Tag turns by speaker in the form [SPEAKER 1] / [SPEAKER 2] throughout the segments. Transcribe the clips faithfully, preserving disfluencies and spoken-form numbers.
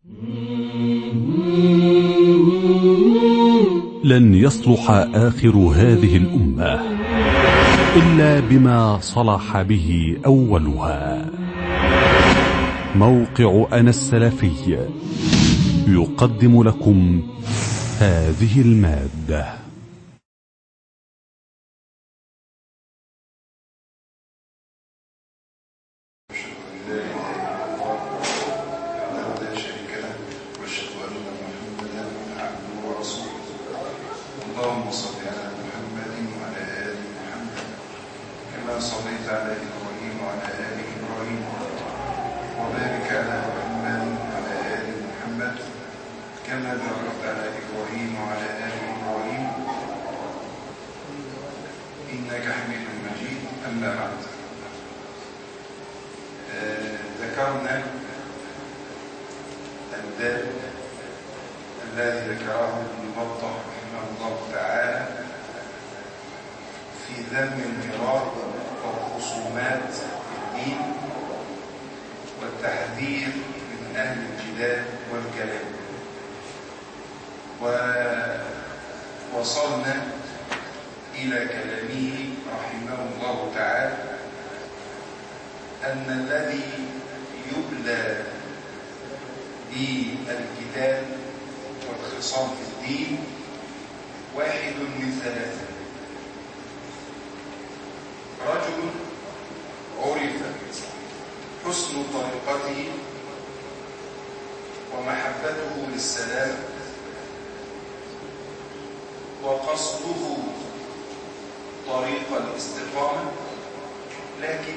[SPEAKER 1] لن يصلح آخر هذه الأمة إلا بما صلح به أولها. موقع أنا السلفي يقدم لكم هذه المادة.
[SPEAKER 2] اللهم صل على محمد وعلى آل محمد كما صليت على إبراهيم وعلى آل إبراهيم وبارك على محمد وعلى آل محمد كما باركت على إبراهيم وعلى آل إبراهيم إنك حميد مجيد. أما بعد، آه ذكرنا الباب الذي ذكره ابن بطة رحمه الله تعالى في ذم المرار والخصومات في الدين والتحذير من أهل الجدال والكلام، ووصلنا إلى كلامه رحمه الله تعالى أن الذي يبلى بالجدال والخصام في الدين واحد من ثلاثة: رجل عرف حسن طريقته ومحبته للسلام وقصده طريق الاستقامة، لكن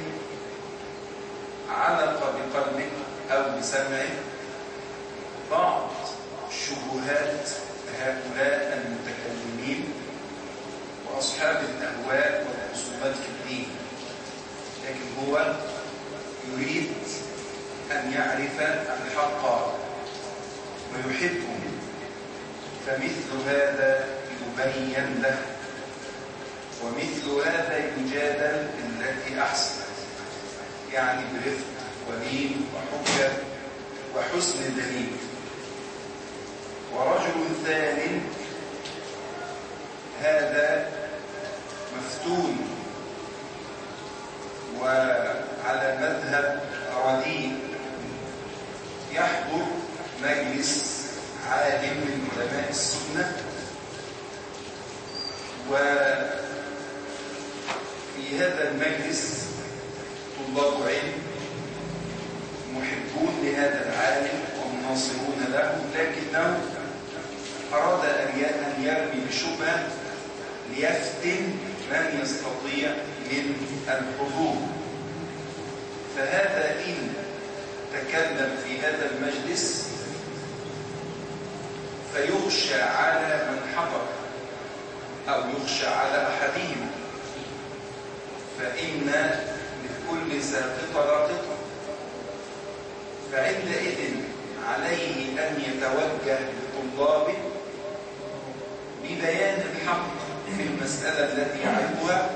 [SPEAKER 2] علق بقلبه أو بسمعه بعض شبهات هؤلاء المتكلمين وأصحاب الأهواء والخصومات في الدين، لكن هو يريد أن يعرف الحق ويحبه، فمثل هذا يبين له، ومثل هذا يجادل بالتي أحسن، يعني برفق ولين وحجة وحسن دليل. ورجل ثاني هذا مفتون وعلى مذهب رديء، يحضر مجلس عالم من علماء السنة، وفي هذا المجلس طلاب علم محبون لهذا العالم ومناصرون له، لكنه أراد أن يرمي بشبهة ليفتن من يستطيع من الحضور، فهذا إن تكلم في هذا المجلس فيخشى على من حضر أو يخشى على أحدهم، فإن لكل ساقطة لاقطة، فعندئذ عليه أن يتوجه لطلابه ببيان الحق في المسألة التي يعرفها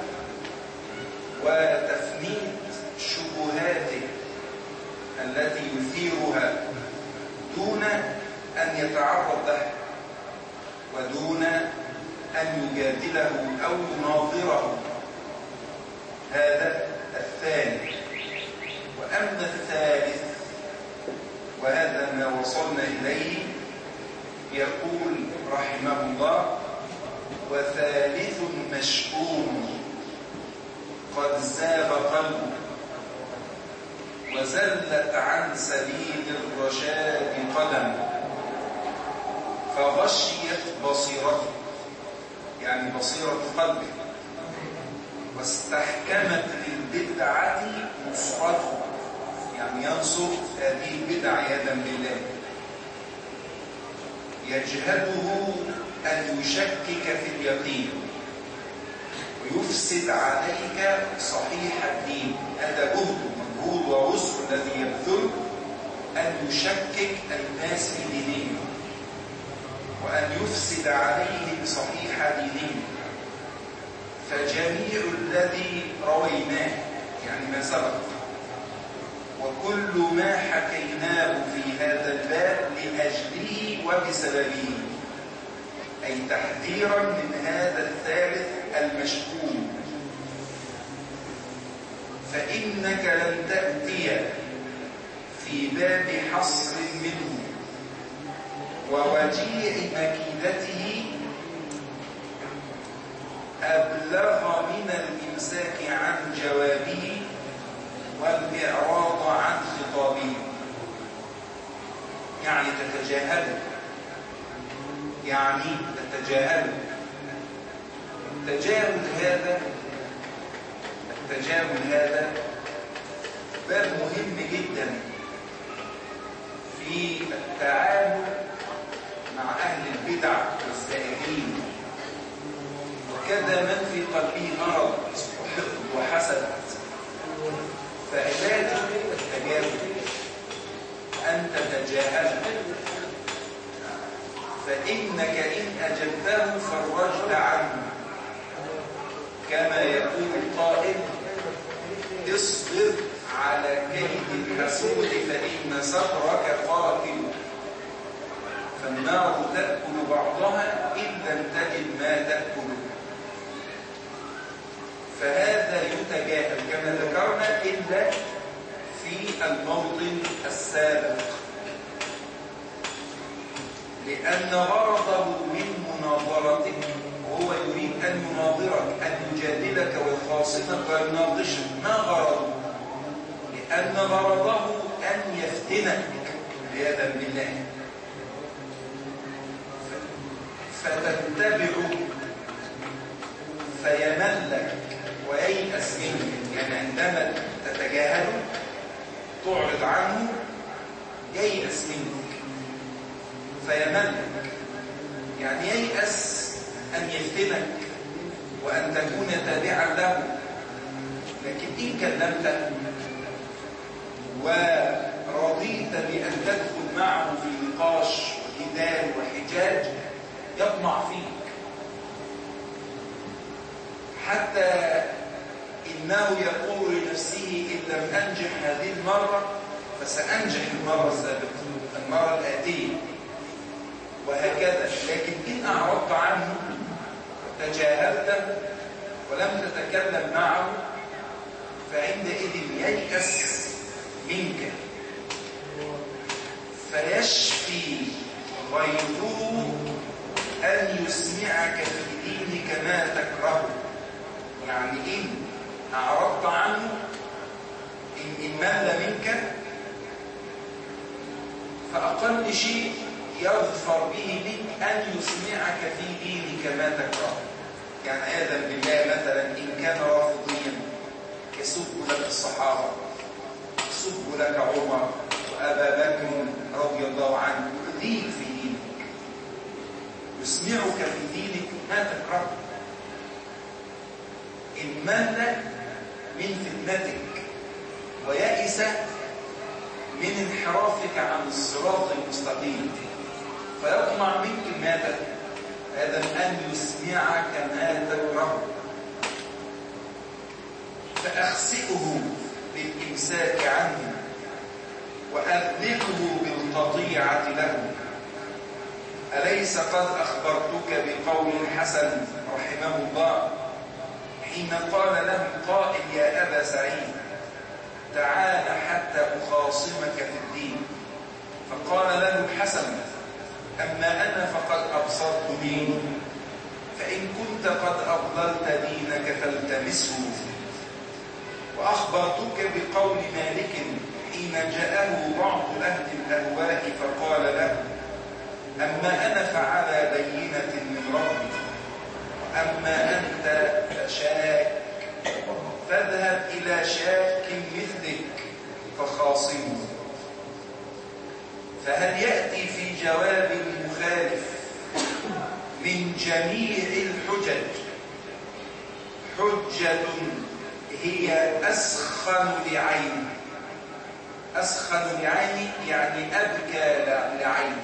[SPEAKER 2] وتفنيد شبهاته التي يثيرها دون أن يتعرض له ودون أن يجادله أو يناظره. هذا الثاني. وأما الثالث، وهذا ما وصلنا إليه، يقول رحمه الله: وثالث مشؤوم قد زاب قلبه وزلت عن سبيل الرشاد قدم فغشيت بصيرته، يعني بصيرة قلبه، واستحكمت للبدعة نصرته، يعني ينصر هذه البدع عياذا بالله. يجهده أن يشكك في اليقين ويفسد عليك صحيح الدين، هذا جهد مجهود وعسر الذي يبذل أن يشكك الناس في دينهم وأن يفسد عليهم صحيح دينهم. فجميع الذي رويناه، يعني ما سبق، وكل ما حكيناه في هذا الباب
[SPEAKER 3] وبسببه، أي تحذيرا من هذا الثالث المشؤوم. فإنك لن تأتي في باب حصر منه ووجيع مكيدته أبلغ من الإمساك عن جوابه والإعراض عن خطابه. يعني تتجاهله، يعني تتجاهله. التجاهل هذا التجاهل هذا باب مهم جدا في التعامل مع أهل البدع والزائغين، وكذا من في قلبه مرض وحسد. فعلاج التجاهل أن تتجاهل، فإنك إن أجبته فرجت عنه، كما يقول القائل: اصبر على كيد الحسود فإن صبرك قاتل، فالنار تأكل بعضها إن لم تجد ما تأكل. فهذا يتجاهل كما ذكرنا إلا في الموطن السابق، لأن غرضه من مناظرتك وهو يريد أن يناظرك، أن يجادلك ويخاصمك ويناقشك. ما غرضه؟ لأن غرضه أن يفتنك عياذا بالله، فتتبعه فيملك وييأس منك. يعني عندما تتجاهله تعرض عنه ييأس منك فيملك، يعني ييأس أن يفتنك وأن تكون تابعا له. لكن إن كلمته ورضيت بأن تدخل معه في نقاش وجدال وحجاج يطمع فيك، حتى إنه يقول لنفسه: إن لم أنجح هذه المرة فسأنجح المرة السابقة، المرة الآتية، وهكذا. لكن إن أعرضت عنه وتجاهلته ولم تتكلم معه فعندئذ ييأس منك، فيشفي غيظه أن يسمعك في دينك ما تكره. يعني إن أعرضت عنه، إن مل منك، فأقل شيء يظفر به منك أن يسمعك في دينك ما تكره. يعني آذن بالله مثلا إن كان رافضيا يسب لك الصحابة، يسب لك عمر وأبا بكر رضي الله عنه، يؤذيك في دينك، يسمعك في دينك ما تكره. إن مل من فتنتك ويأس من انحرافك عن الصراط المستقيم فيطمع منك ماذا؟ هذا أن يسمعك ما تكره، فأخسئه بالإمساك عنه وأذنبه بالقطيعة له. أليس قد أخبرتك بقول الحسن رحمه الله حين قال له قائل: يا أبا سعيد تعال حتى أخاصمك في الدين؟ فقال له الحسن: أما أنا فقد أبصرت ديني، فإن كنت قد أضللت دينك فالتمسه. وأخبرتك بقول مالك حين جاءه بعض أهل الأهواء فقال له: أما أنا فعلى بينة من ربي، أما أنت فشاك، فاذهب إلى شاك مثلك فخاصمه. فهل يأتي في جواب المخالف من جميع الحجج حجة هي أسخن لعين؟ أسخن لعين يعني أبكى لعين،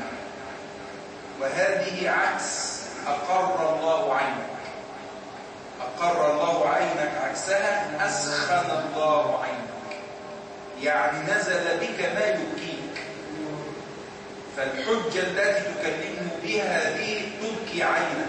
[SPEAKER 3] وهذه عكس أقر الله عينك. أقر الله عينك عكسها أسخن الله عينك، يعني نزل بك ما يبكيك. فالحجة التي تكلمه بها هذه تبكي عينه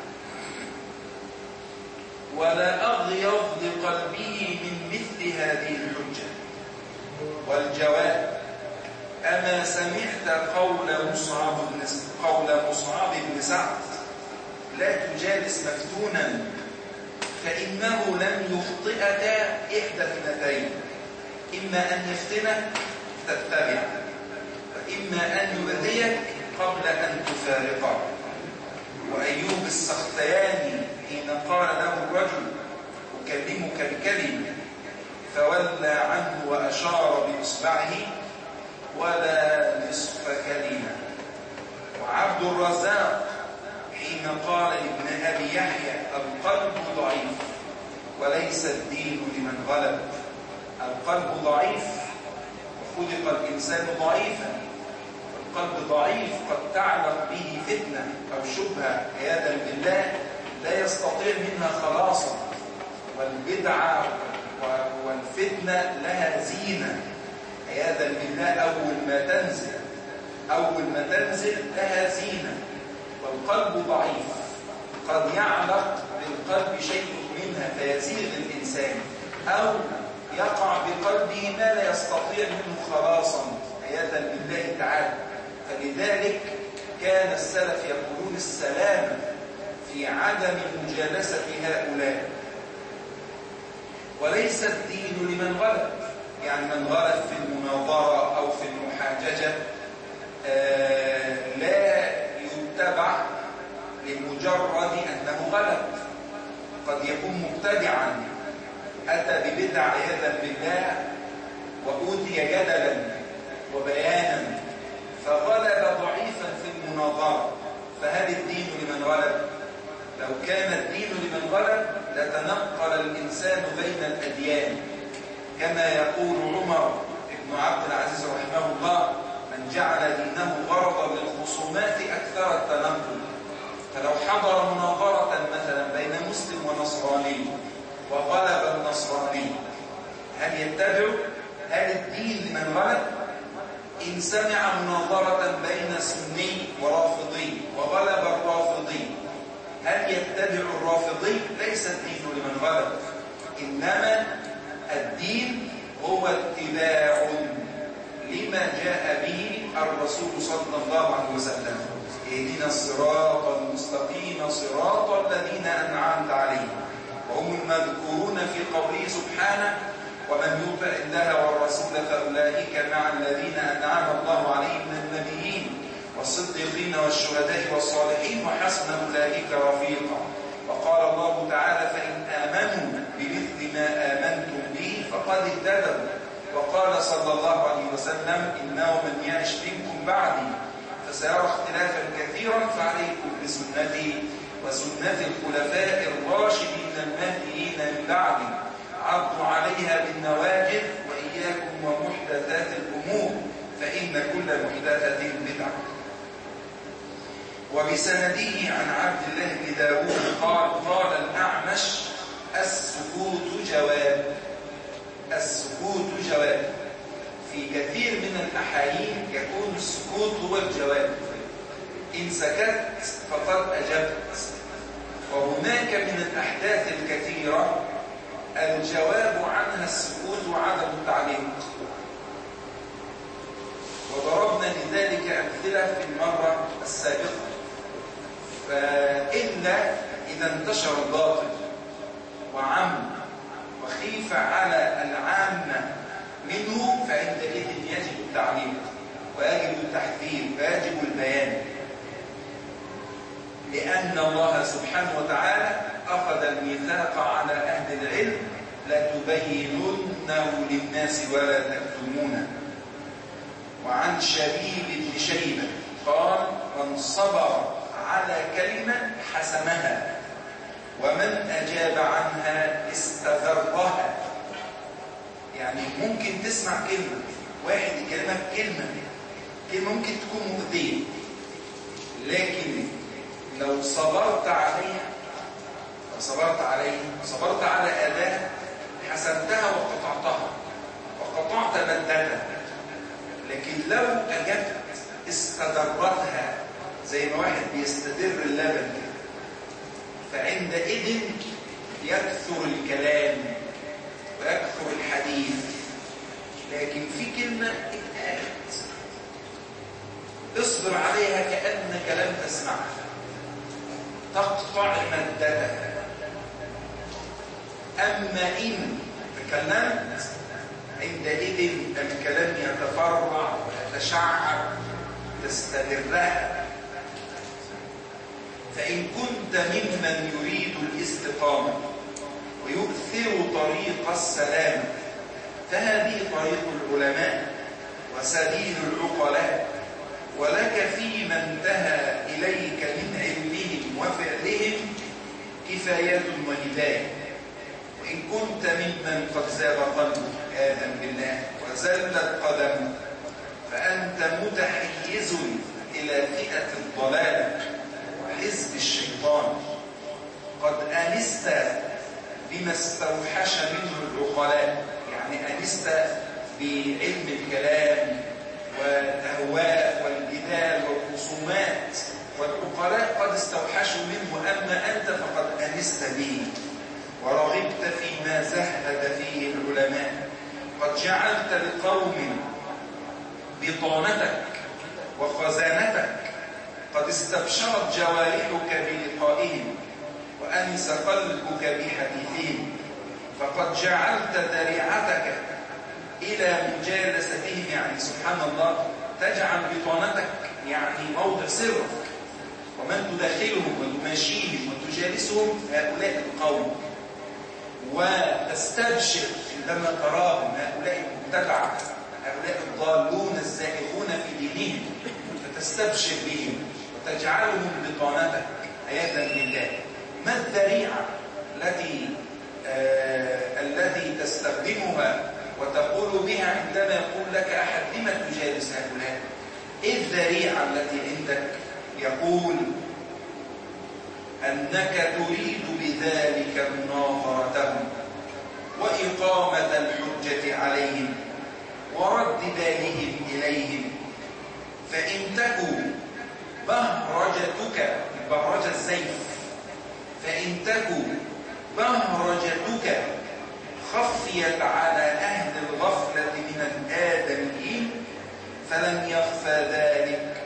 [SPEAKER 3] ولا أغيظ لقلبه من مثل هذه الحجة. والجواب: أما سمعت قول مصعب بن قول مصعب بن سعد لا تجالس مفتونا فإنه لم يخطئك إحدى اثنتين، إما أن يفتنك تتبع وإما أن يؤذيك قبل أن تفارقه. وأيوب السختياني حين قال له الرجل أكلمك بكلمة فولى عنه وأشار بإصبعه ولا نصف كلمة. وعبد الرزاق حين قال لابن أبي يحيى القلب ضعيف وليس الدين لمن غلب. القلب ضعيف وخلق الإنسان ضعيفا، القلب ضعيف قد تعلق به فتنة أو شبهة عياذا بالله لا يستطيع منها خلاصا. والبدعة والفتنة لها زينة عياذا بالله، أول ما تنزل أول ما تنزل لها زينة. والقلب ضعيف قد يعلق بالقلب شيء منها فيزيغ الإنسان، أو يقع بقلبه ما لا يستطيع منه خلاصا عياذا بالله تعالى. فلذلك كان السلف يقولون السلام في عدم مجالسة هؤلاء. وليس الدين لمن غلب، يعني من غلب في المناظرة أو في المحاججة آه لا يتبع لمجرد أنه غلب. قد يكون مبتدعا أتى ببدع عياذا بالله وأوتي جدلا وبيانا فغلب ضعيفا في المناظرة، فهل الدين لمن غلب؟ لو كان الدين لمن غلب لتنقل الإنسان بين الأديان، كما يقول عمر بن عبد العزيز رحمه الله: من جعل دينه غرضا للخصومات أكثر التنقل. فلو حضر مناظرة مثلا بين مسلم ونصراني وغلب النصراني هل يتبع؟ هل الدين لمن غلب؟ إن سمع مناظرة بين سني ورافضي وغلب الرافضي هل يتبع الرافضي؟ ليس الدين لمن غلب، إنما الدين هو اتباع لما جاء به الرسول صلى الله عليه وسلم. اهدنا الصراط المستقيم صراط الذين أنعمت عليهم، وهم المذكورون في قوله سبحانه: ومن يطع الله والرسول فأولئك مع الذين أنعم الله عليهم من النبيين والصديقين والشهداء والصالحين وحسن أولئك رفيقا. وقال الله تعالى: فإن آمنوا بمثل ما آمنتم به فقد اهتدوا. وقال صلى الله عليه وسلم: إنه من يعش منكم بعدي فسيرى اختلافا كثيرا فعليكم بسنتي وسنة الخلفاء الراشدين المهديين من بعدي عضوا عليها بالنواجذ وإياكم ومحدثات الأمور فإن كل محدثة بدعة. وبسنده عن عبد الله بن داود قال: قال الأعمش: السكوت جواب. السكوت جواب. في كثير من الأحايين يكون السكوت هو الجواب، إن سكت فقد أجبت. وهناك من الأحداث الكثيرة الجواب عنها السكوت وعدم التعليق، وضربنا لذلك أمثلة في المرة السابقة. فإلا إذا انتشر الباطل وعم وخيف على العامة منه فعندئذ يجب التعليق ويجب التحذير ويجب البيان، لأن الله سبحانه وتعالى أخذ الميثاق على أهل العلم: لتبيننه للناس ولا تكتمونه. وعن شبيب بن شيبة قال: من صبر على كلمة حسمها ومن أجاب عنها استذرها. يعني ممكن تسمع كلمة، واحد يكلمك كلمة كلمة ممكن تكون مؤذية، لكن لو صبرت عليها لو صبرت عليها صبرت على أداء حسمتها وقطعتها وقطعت مادتها. لكن لو أجبت استدرتها زي ما واحد بيستدر اللبن، فعندئذ يكثر الكلام ويكثر الحديث. لكن في كلمة اتقالت اصبر عليها كأنك لم تسمعها، تقطع مادتها. أما إن تكلمت عندئذ الكلام يتفرع ويتشعب تستدرها. فإن كنت ممن يريد الاستقامة ويؤثر طريق السلام فهذه طريق العلماء وسبيل العقلاء، ولك فيما انتهى إليك من علمهم وفعلهم كفاية وهداية. وإن كنت ممن قد زاغ قلبه آذن بالله وزلت قدمه فأنت متحيز إلى فئة الضلال وحزب الشيطان، قد أنست بما استوحش منه العقلاء، يعني أنست بعلم الكلام والأهواء والجدال والخصومات، والعقلاء قد استوحشوا منه، أما أنت فقد أنست به ورغبت فيما زهد فيه العلماء. قد جعلت لقوم بطانتك وخزانتك، قد استبشرت جوارحك بلقائهم وأنس قلبك بحديثهم، فقد جعلت ذريعتك إلى مجالستهم. يعني سبحان الله، تجعل بطانتك يعني موضع سرك، ومن تداخلهم وتماشيهم وتجالسهم هؤلاء القوم، وتستبشر عندما تراهم هؤلاء المبتدعة، هؤلاء الضالون الزائغون في دينهم، فتستبشر بهم وتجعلهم بطانتك عياذا بالله. ما الذريعة التي آه التي تستخدمها وتقول بها عندما يقول لك أحد لما تجالس هؤلاء؟ إيه الذريعة التي عندك؟ يقول أنك تريد بذلك مناظرتهم وإقامة الحجة عليهم ورد بالهم إليهم. فإن تكن بهرجتك بهرجة الزيف، فإن تكن بهرجتك خفيت على أهل الغفلة من الآدميين فلن يخفى ذلك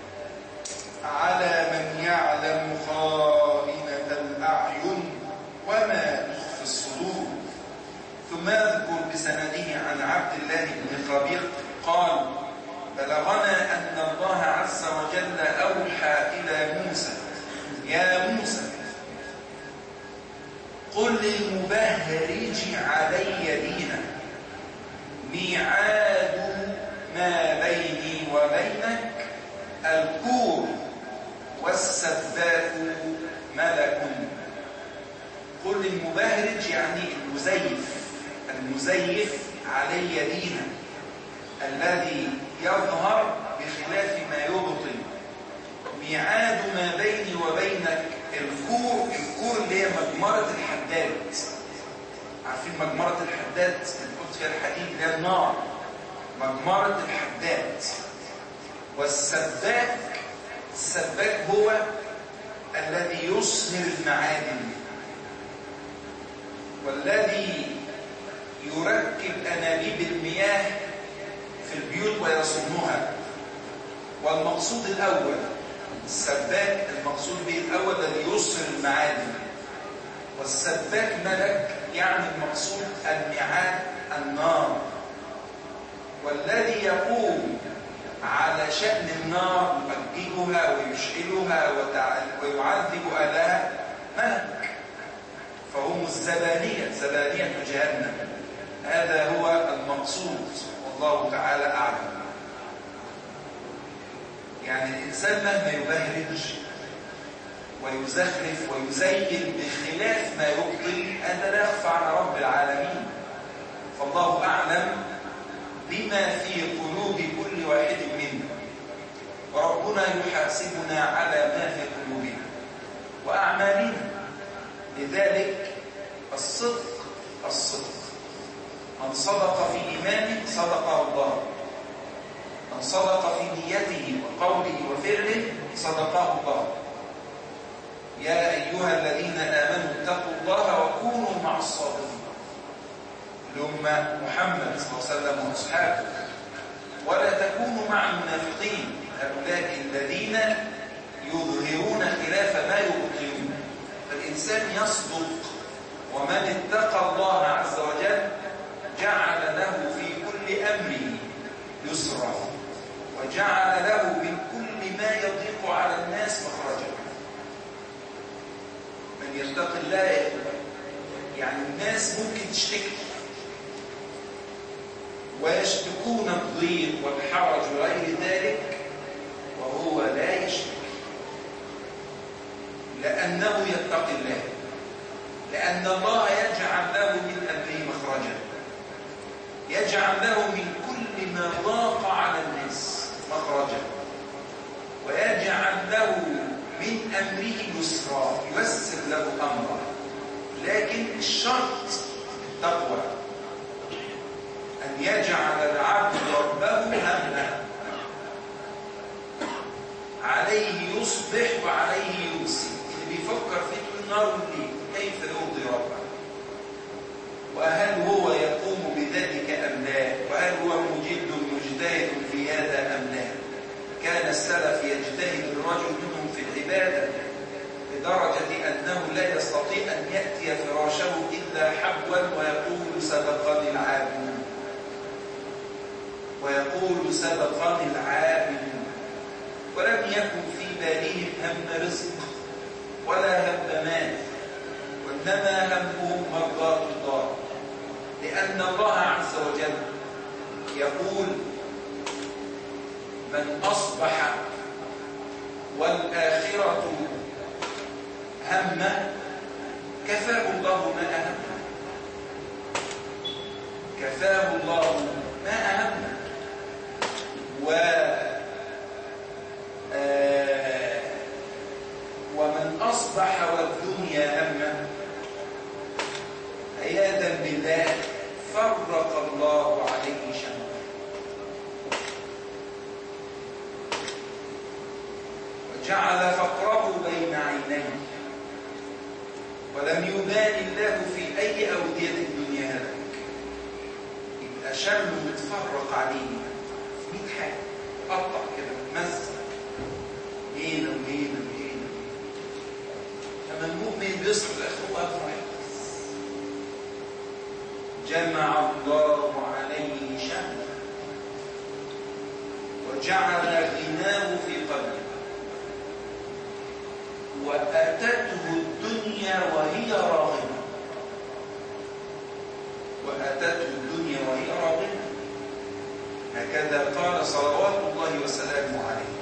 [SPEAKER 3] على من يعلم خائنة الأعين وما تخفي الصدور. ثم أذكر بسنده عن عبد الله بن خبيق قال: بلغنا أن الله عز وجل أوحى إلى موسى: يا موسى قل للمبهرج علي دينا ميعاد ما بيني وبينك الكور والسباك ملك. قل للمبهرج يعني المزيف، المزيف علي دينا، الذي يظهر بخلاف ما يبطن. ميعاد ما بيني وبينك الكور، الكور اللي هي مجمرة الحداد. عارفين مجمرة الحداد بنحط فيها الحديد اللي هي النار، مجمرة الحداد. والسباك، السباك هو الذي يصهر المعادن والذي يركب أنابيب المياه في البيوت ويصونها. والمقصود الأول السباك، المقصود به الأول الذي يصهر المعادن. والسباك ملك يعني المقصود الميعاد النار، والذي يقوم على شأن النار يؤججها ويشعلها ويعذب أهلها ملك، فهم الزبانية، زبانية جهنم. هذا هو المقصود والله تعالى أعلم. يعني الإنسان مهما يبهرج ويزخرف ويزين بخلاف ما يبطل هذا لا يخفى على رب العالمين، فالله أعلم بما في قلوب كل واحد منا، وربنا يحاسبنا على ما في قلوبنا وأعمالنا. لذلك الصدق الصدق، من صدق في إيمانه صدقه الله. من صدق في نيته وقوله وفعله صدقه الله. يا أيها الذين آمنوا اتقوا الله وكونوا مع الصادقين. لهم محمد صلى الله عليه وسلم وأصحابه. ولا تكونوا مع المنافقين هؤلاء الذين يظهرون خلاف ما يبطلون. فالإنسان يصدق، ومن اتقى الله عز وجل جعل له في كل أمره يسرا، وجعل له من كل ما يضيق على الناس مخرجا. من يتق الله يعني الناس ممكن تشتكي ويشتكون الضيق والحرج وغير ذلك وهو لا يشتكي، لأنه يتقي الله، لأن الله يجعل له من أمره مخرجا، يجعل له من كل ما ضاق على الناس مخرجا، ويجعل له من أمره يسرا، ييسر له أمره. لكن الشرط التقوى، أن يجعل العبد ربه همه، عليه يصبح وعليه يمسي. اللي بيفكر في طول النهار والليل كيف يرضي ربه، وهل هو يقوم بذلك أم لا، وهل هو مجد مجتهد في هذا أم لا. كان السلف يجتهد الرجل منهم في العبادة لدرجة أنه لا يستطيع أن يأتي فراشه إلا حبوا ويقول سبقني العابد، ويقول سبقني العابد، ولم يكن في بالهم هم رزق ولا هم مال، وإنما همهم مرضاة الله. لأن الله عز وجل يقول من أصبح والآخرة همه كفاه الله ما أهمه، كفاه الله ما أهمه. و آه ومن أصبح والدنيا همه عياذا بالله فرق الله عليه شمله. وجعل فقره بين عينيه، ولم يبال الله في أي أودية الدنيا هلك. يبقى شمله متفرق عليه مئة حاجة، قطع كده مزق هنا وهنا وهنا. أما المؤمن بيصل الأخوة واحد، جمع الله عليه شمله وجعل غناه في قلبه، وأتته الدنيا وهي راغمة، وأتته الدنيا وهي راغمة. هكذا قال صلوات الله وسلامه عليه.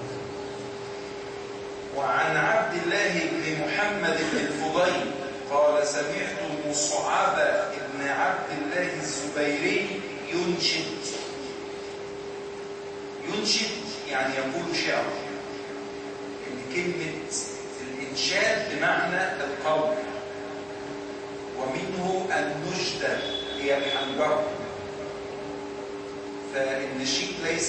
[SPEAKER 3] وعن عبد الله بن محمد بن الفضيل قال سمعت مصعب بن عبد الله الزبيري ينشد. ينشد يعني يقول شعر. إن كلمة الإنشاد بمعنى القول، ومنه النشدة هي الحنجرة. فالنشيد ليس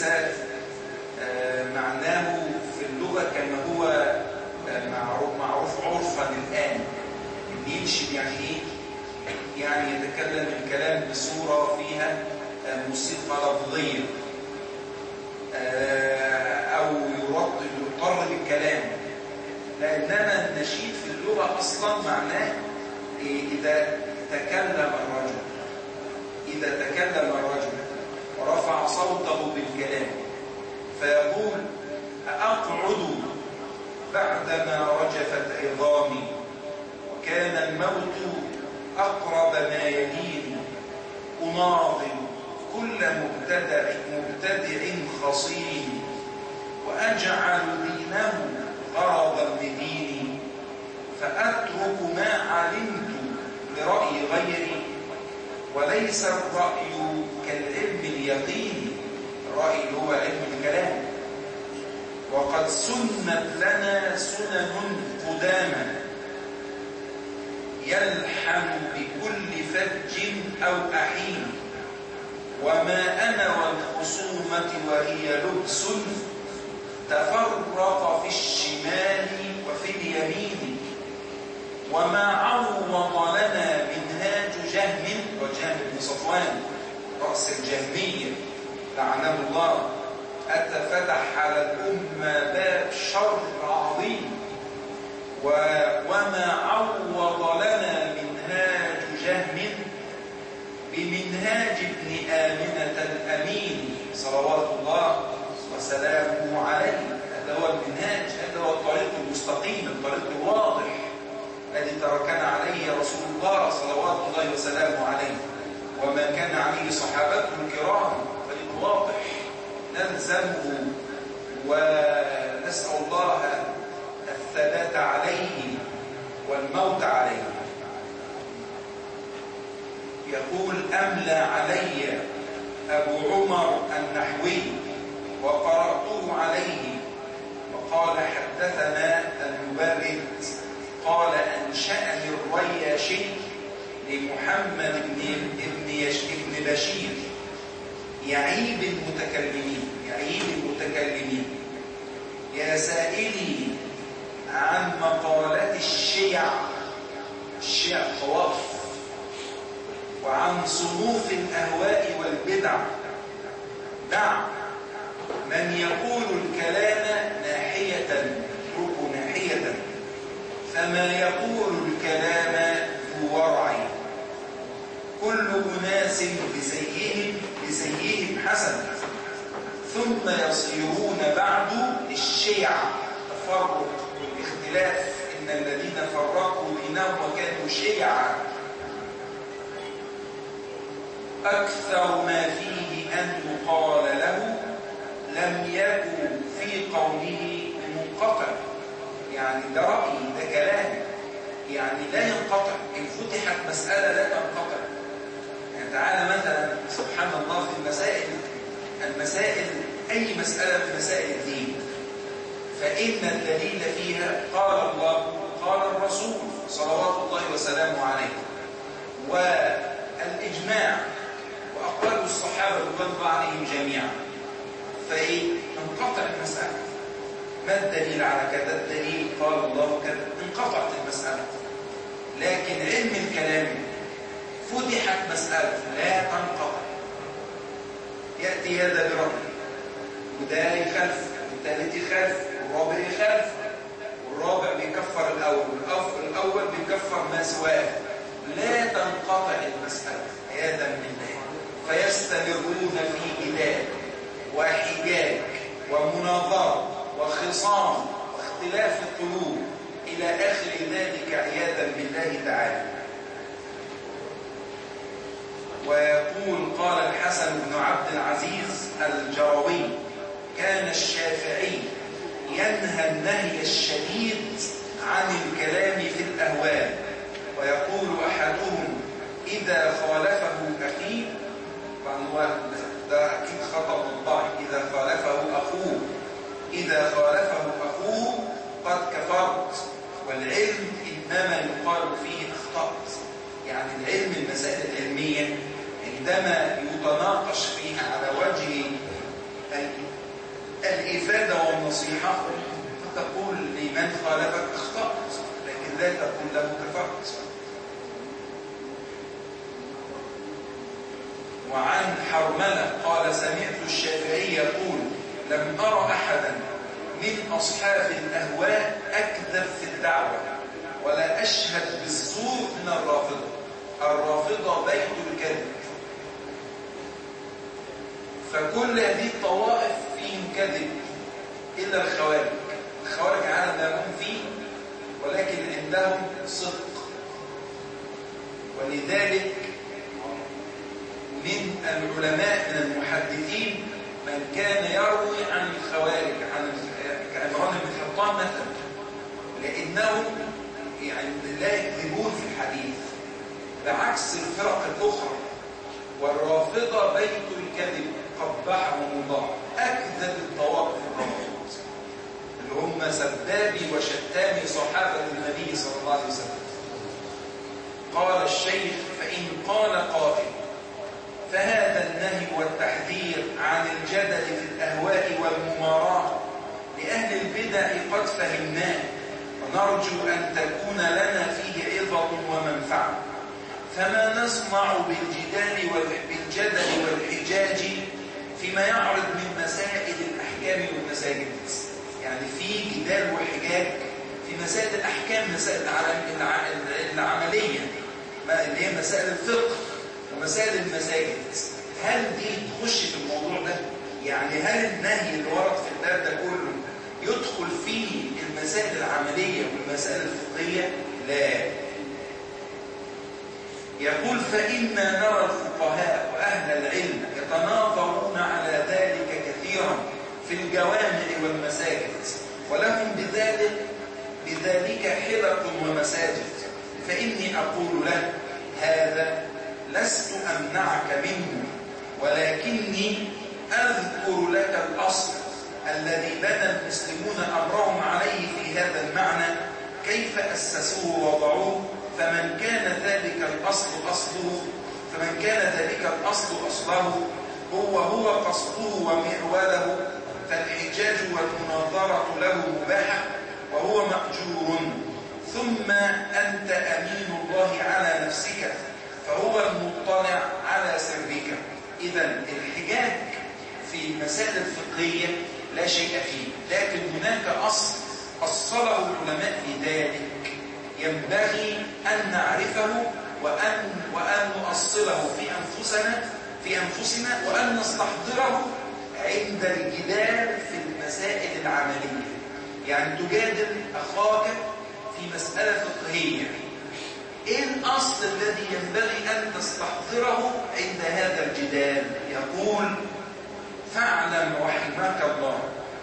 [SPEAKER 3] معناه في اللغة كما هو معروف عرفا الآن. ينشد يعني إيه؟ يعني يتكلم الكلام بصورة فيها موسيقى لفظية، أو يرتب يضطر بالكلام. لأننا النشيد في اللغة أصلا معناه إذا تكلم الرجل، إذا تكلم الرجل ورفع صوته بالكلام فيقول أقعد بعدما رجفت عظامي، وكان الموت أقرب ما يليني، أناضل كل مبتدع مبتدع خصيم، وأجعل دينه غرضا لديني، فأترك ما علمت لرأي غيري، وليس الرأي كالعلم اليقيني. الرأي هو علم الكلام. وقد سنت لنا سنن قدامى يلحم بكل فج أو أحين، وما أنا والخصومة وهي لبس تفرق في الشمال وفي اليمين، وما عوض لنا منهاج جهم، وجهم بن صفوان رأس الجهمية لعنه الله، أتفتح على الأمة باب شر عظيم. وما عوض لنا منهاج جهم بمنهاج ابن آمنة الأمين صلوات الله وسلامه عليه. هذا هو المنهاج، هذا هو الطريق المستقيم، الطريق الواضح الذي تركنا عليه رسول الله صلوات الله وسلامه عليه، وما كان عليه صحابته الكرام، طريق واضح نلزمه ونسأل الله الثبات عليه والموت عليه. يقول أملى علي أبو عمر النحوي وقرأته عليه، وقال حدثنا المبرد قال أنشأني الرياشي لمحمد بن ابن بشير يعيب المتكلمين، يعيب المتكلمين يا سائلي عن مقالات الشيع، الشيع طواف، وعن صنوف الأهواء والبدع، دع من يقول الكلام ناحية يترك ناحية، فما يقول الكلام ذو ورع، كل أناس بزيهم بزيهم حسن، ثم يصيرون بعد الشيع تفرق والاختلاف، إن الذين فرقوا دينهم وكانوا شيعا. أكثر ما فيه أن يقال له لم يكن في قوله منقطع، يعني ده رأي، ده كلام، يعني لا ينقطع، إن فتحت مسألة لا تنقطع. يعني تعالى مثلا سبحان الله في المسائل المسائل أي مسألة من مسائل الدين، فإن الدليل فيها قال الله قال الرسول صلوات الله وسلامه عليه، والإجماع وأقوال الصحابة رضوان الله عليهم جميعا، فإيه انقطع المسألة. ما الدليل على كذا؟ الدليل قال الله كذا، انقطعت المسألة. لكن علم الكلام فتحت مسألة لا تنقطع، يأتي هذا برأي وده يخالف والثالث يخالف والرابع يخالف، والرابع بيكفر الأول والأول بيكفر ما سواه، لا تنقطع المسألة عياذا بالله، فيستمرون في جدال وحجاج ومناظرة وخصام واختلاف القلوب إلى آخر ذلك عياذا بالله تعالى. ويقول قال الحسن بن عبد العزيز الجروي كان الشافعي ينهى النهي الشديد عن الكلام في الأهواء، ويقول أحدهم إذا خالفه أخيه، فهو ده أكيد خطأ مطبعي، إذا خالفه أخوه إذا خالفه أخوه قد كفرت، والعلم إنما يقال فيه أخطأت. يعني العلم المسائل العلمية عندما يتناقش فيها على وجه الإفادة والنصيحة فتقول لمن خالفك أخطأت، لكن لا تقول له كفرت. وعن حرملة قال سمعت الشافعي يقول لم أرى أحدا من أصحاب الأهواء أكذب في الدعوة ولا أشهد بالزور من الرافضة. الرافضة بيت الكذب، فكل هذه الطوائف فيهم كذب إلا الخوارج. الخوارج عالم لا هم فيه ولكن عندهم صدق، ولذلك من العلماء من المحدثين من كان يروي عن الخوارج عن كعمران بن حطان مثلا، لأنهم يعني لا يكذبون في الحديث بعكس الفرق الأخرى. والرافضة بيت الكذب قبحهم الله، أكذب الطوائف الرافضة اللي هم سبابي وشتامي صحابة النبي صلى الله عليه وسلم. قال الشيخ فإن قال قائل فهذا النهي والتحذير عن الجدل في الأهواء والمماراة لأهل البدع قد فهمناه، ونرجو أن تكون لنا فيه عظة ومنفعة. فما نصنع بالجدال بالجدل والحجاج فيما يعرض من مسائل الأحكام والمساجد؟ يعني في جدال وحجاج في مسائل الأحكام، مسائل العملية اللي هي مسائل الفقه ومسائل المساجد، هل دي تخش في الموضوع ده؟ يعني هل النهي اللي ورد في الباب ده كله يدخل فيه المسائل العملية والمسائل الفقهية؟ لا. يقول فإنا نرى الفقهاء وأهل العلم يتناظرون على ذلك كثيرا في الجوامع والمساجد، ولهم بذلك بذلك حلق ومساجد، فإني أقول له هذا لست أمنعك منه، ولكني أذكر لك الأصل الذي بنى المسلمون أمرهم عليه في هذا المعنى، كيف أسسوه ووضعوه، فمن كان ذلك الأصل أصله فمن كان ذلك الأصل أصله هو هو قصده ومحوله، فالحجاج والمناظرة له مباحة وهو مأجور. ثم أنت أمين الله على نفسك، فهو المطلع على سرك. إذن الحجاج في المسائل الفقهية لا شيء فيه، لكن هناك أصل أصله العلماء في ذلك ينبغي أن نعرفه وأن وأن نؤصله في أنفسنا في أنفسنا وأن نستحضره عند الجدال في المسائل العملية. يعني تجادل أخاك في مسألة فقهية، إيه الأصل الذي ينبغي أن تستحضره عند هذا الجدال؟ يقول فاعلم رحمك الله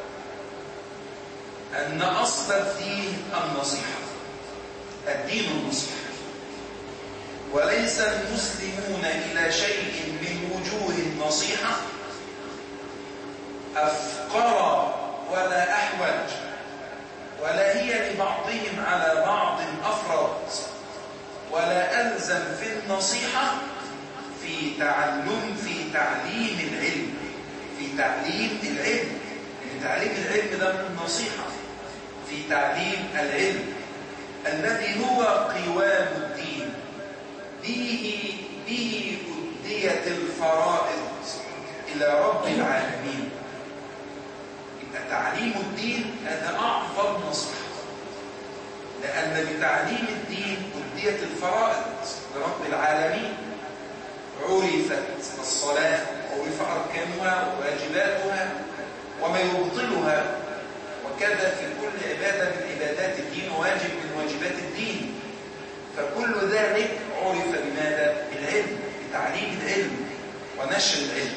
[SPEAKER 3] أن أصل الدين النصيحة، الدين النصيحة، وليس المسلمون إلى شيء من وجوه النصيحة أفقر ولا أحوج، ولا هي لبعضهم على بعض أفرض، ولا ألزم في النصيحة في تعلم في تعليم العلم في تعليم العلم في تعليم العلم ده من النصيحة، في تعليم العلم الذي هو قوام الدين، به به أديت الفرائض إلى رب العالمين. يبقى تعليم الدين هذا أعظم نصيحة، لأن بتعليم الدين أديت الفرائض لرب العالمين، عرفت الصلاة، عرف أركانها وواجباتها وما يبطلها، وكذا في كل عبادة من عبادات الدين واجب من واجبات الدين، فكل ذلك عرف بماذا؟ بالعلم، بتعليم العلم ونشر العلم.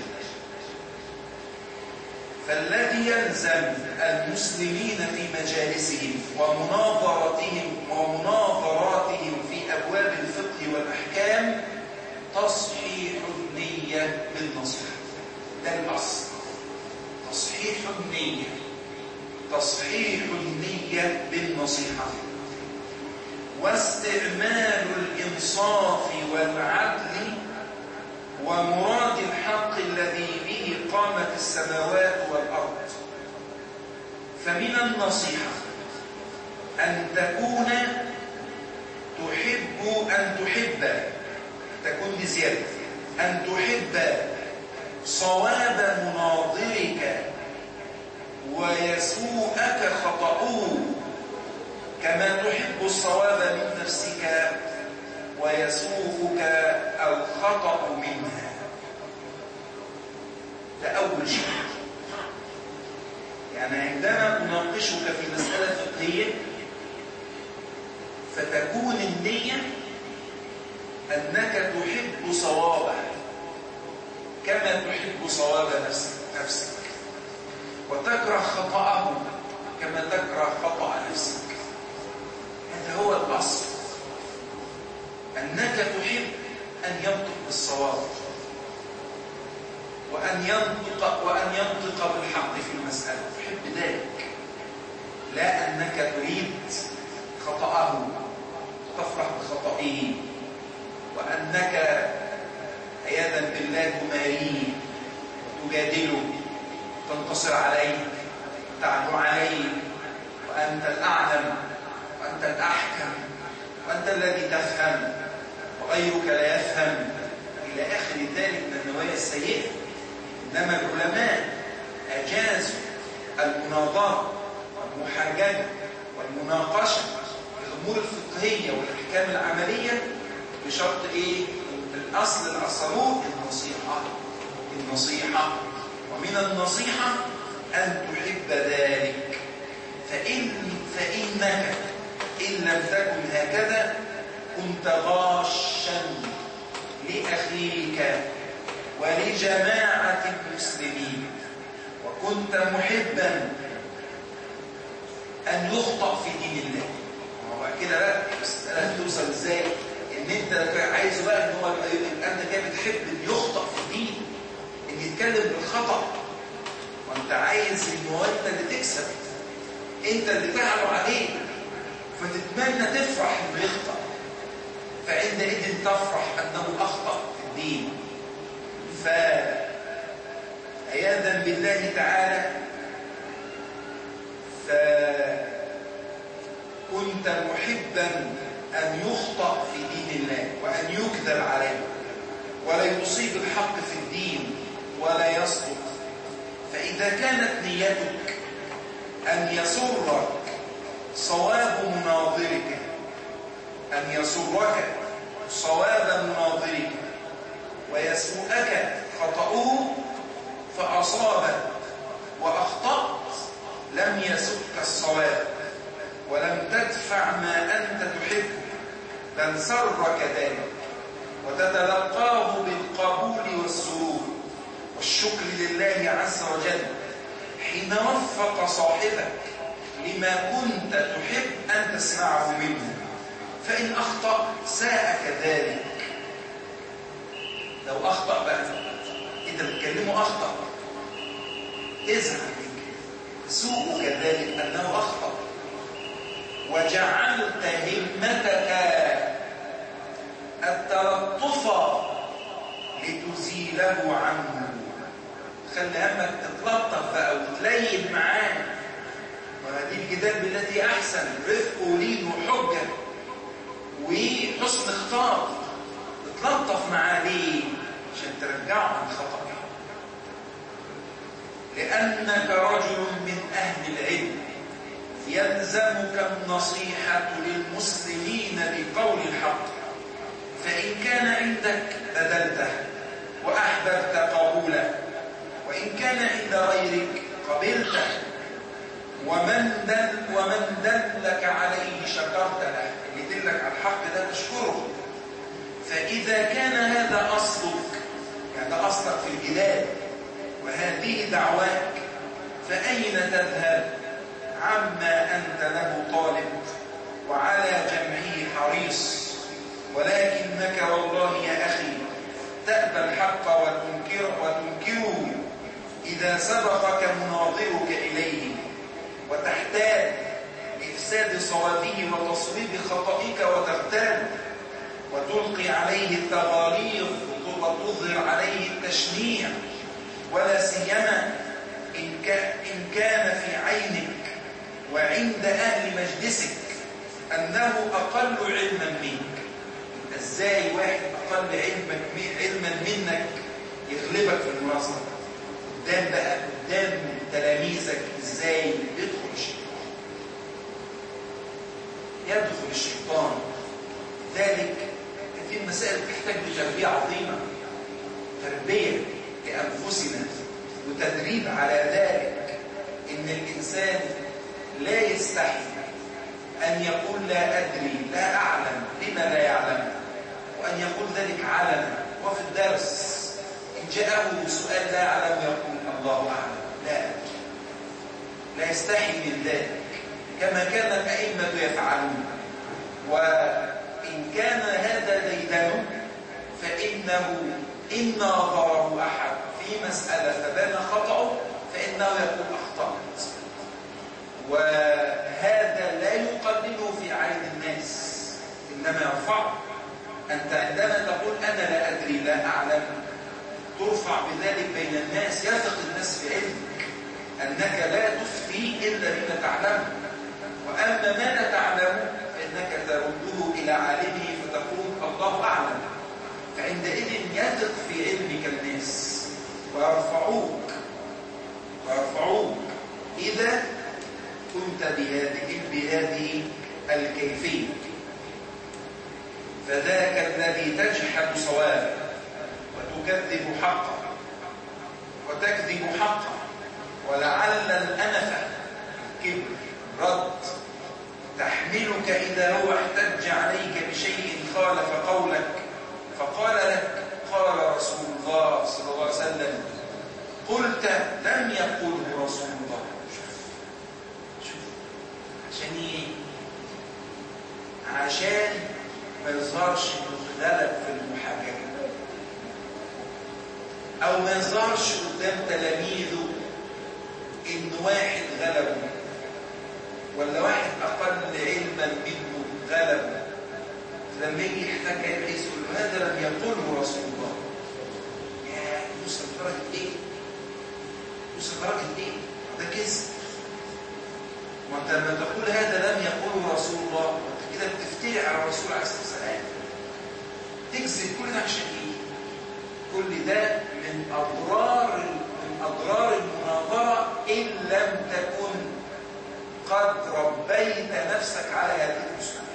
[SPEAKER 3] فالذي يلزم المسلمين في مجالسهم ومناظرتهم ومناظراتهم في أبواب الفقه والأحكام تصحيح النية بالنصيحة، ده الأصل، تصحيح النية تصحيح النية بالنصيحة، واستعمال الإنصاف والعدل ومراد الحق الذي به قامت السماوات والأرض. فمن النصيحة أن تكون تحب أن تحب تكون بزيادة أن تحب صواب مناظرك ويسوءك خطأه، كما تحب الصواب من نفسك ويسوءك الخطأ منها. ده أول شيء. يعني عندما أناقشك في مسألة فقهية فتكون النية أنك تحب صوابه كما تحب صواب نفسك، وتكره خطأه كما تكره خطأ نفسك. هذا هو الأصل، أنك تحب أن ينطق بالصواب وأن ينطق وأن ينطق بالحق في المسألة، تحب ذلك، لا أنك تريد خطأه تفرح بخطئه، وأنك عياذا بالله لا تماريه تجادله تنتصر عليه تعلو عليه وأنت الأعلم وأنت الأحكم وأنت الذي تفهم وغيرك لا يفهم إلى آخر ذلك من النوايا السيئة. إنما العلماء أجازوا المناظرة والمحاججة والمناقشة في الأمور الفقهية والأحكام العملية بشرط إيه؟ الأصل الأصلوه النصيحة النصيحة ومن النصيحة أن تحب ذلك، فإن فإنك إن لم تكن هكذا كنت غاشا لأخيك ولجماعة المسلمين، وكنت محبا أن يخطأ في دين الله. هو كده بقى المسألة توصل إزاي؟ إن أنت عايز بقى إن هو يبقى أنت كده بتحب إن يخطأ في الدين، إن يتكلم بالخطأ، وأنت عايز إن هو أنت اللي تكسب، أنت اللي تعلو عليه، فتتمنى تفرح إنه يخطأ، فعندئذ تفرح أنه أخطأ في الدين. فعياذا بالله تعالى فكنت محبا أن يخطأ في دين الله وأن يكذب عليه ولا يصيب الحق في الدين ولا يسقط. فإذا كانت نيتك أن يسرك صواب مناظرك أن يسرك صواب مناظرك ويسوءك خطأه فأصابك وأخطأت لم يسؤك الصواب ولم تدفع ما أنت تحب، بل سرك ذلك وتتلقاه بالقبول والسرور والشكر لله عز وجل حين وفق صاحبك لما كنت تحب أن تسمعه منه. فإن أخطأ ساءك ذلك. لو أخطأ بقى إذا بتكلمه أخطأ تزعل منك، سوءك ذلك أنه أخطأ، وجعلت همتك التلطف لتزيله عنه. خلي همك تتلطف بقى وتلين معاه، وهذه الجدال بالتي أحسن، رفق ولين وحجة وحسن اختار. تتلطف معاه ليه؟ عشان ترجعه عن خطأ، لأنك رجل من أهل العلم يلزمك النصيحة للمسلمين بقول الحق، فإن كان عندك بذلته وأحببت قبوله، وإن كان عند غيرك قبلته، ومن دل ومن دلك عليه شكرت له، اللي يدلك على الحق ده تشكره. فإذا كان هذا أصلك، يعني ده أصلك في الجدال وهذه دعواك، فأين تذهب عما أنت له طالب وعلى جمعه حريص؟ ولكنك والله يا أخي تأبى الحق وتنكر وتنكره إذا سبقك مناظرك إليه، وتحتاج لإفساد صوابه وتصويب خطئك وتغتاب وتلقي عليه التغاليظ وتظهر عليه التشنيع، ولا سيما إن كان في عينك وعند أهل مجلسك أنه أقل علما منك. إزاي واحد أقل علما علما منك يغلبك في المناظرة قدام بقى قدام تلاميذك؟ إزاي يدخل الشيطان؟ يدخل الشيطان. ذلك في المسائل تحتاج لتربية عظيمة، تربية لأنفسنا وتدريب على ذلك، إن الإنسان لا يستحي أن يقول لا أدري لا أعلم لما لا يعلم، وأن يقول ذلك علنا وفي الدرس. إن جاءه سؤال لا يعلم يقول الله أعلم لا أدري، لا يستحي من ذلك كما كان الأئمة يفعلون. وإن كان هذا ديدنه فإنه إن ناظره أحد في مسألة فبان خطأه فإنه يقول أخطأت، وهذا لا يقلله في عين الناس إنما يرفعه. أنت عندما تقول أنا لا أدري لا أعلم ترفع بذلك بين الناس، يثق الناس في علمك أنك لا تفتي إلا بما تعلمه، وأما ما لا تعلمه فإنك ترده إلى عالمه فتقول الله أعلم. فعندئذ يثق في علمك الناس ويرفعوك ويرفعوك إذا كنت بهذه بهذه الكيفية. فذاك الذي تجحد صوابه وتكذب حقه وتكذب حقه، ولعل الأنفة كبر رد تحملك إذا هو احتج عليك بشيء خالف قولك فقال لك قال رسول الله صلى الله عليه وسلم، قلت لم يقله رسول الله. شوف شوف عشان ايه؟ عشان ما يظهرش مختلف في المحاكمة، او ما يظهرش قدام تلاميذه ان واحد غلبه ولا واحد اقل علما منه غلبه، لما يجي يحتاج علم يقول له هذا لم يقله رسول الله. يا موسى درجة ايه؟ موسى درجة ايه؟ ده كذب. وانت لما تقول هذا لم يقله رسول الله انت كده بتفتري على الرسول عليه الصلاه والسلام. تكذب كل ده عشان ايه؟ كل ده من اضرار من اضرار المناظره ان لم تكن قد ربيت نفسك على هذه الأسلوب.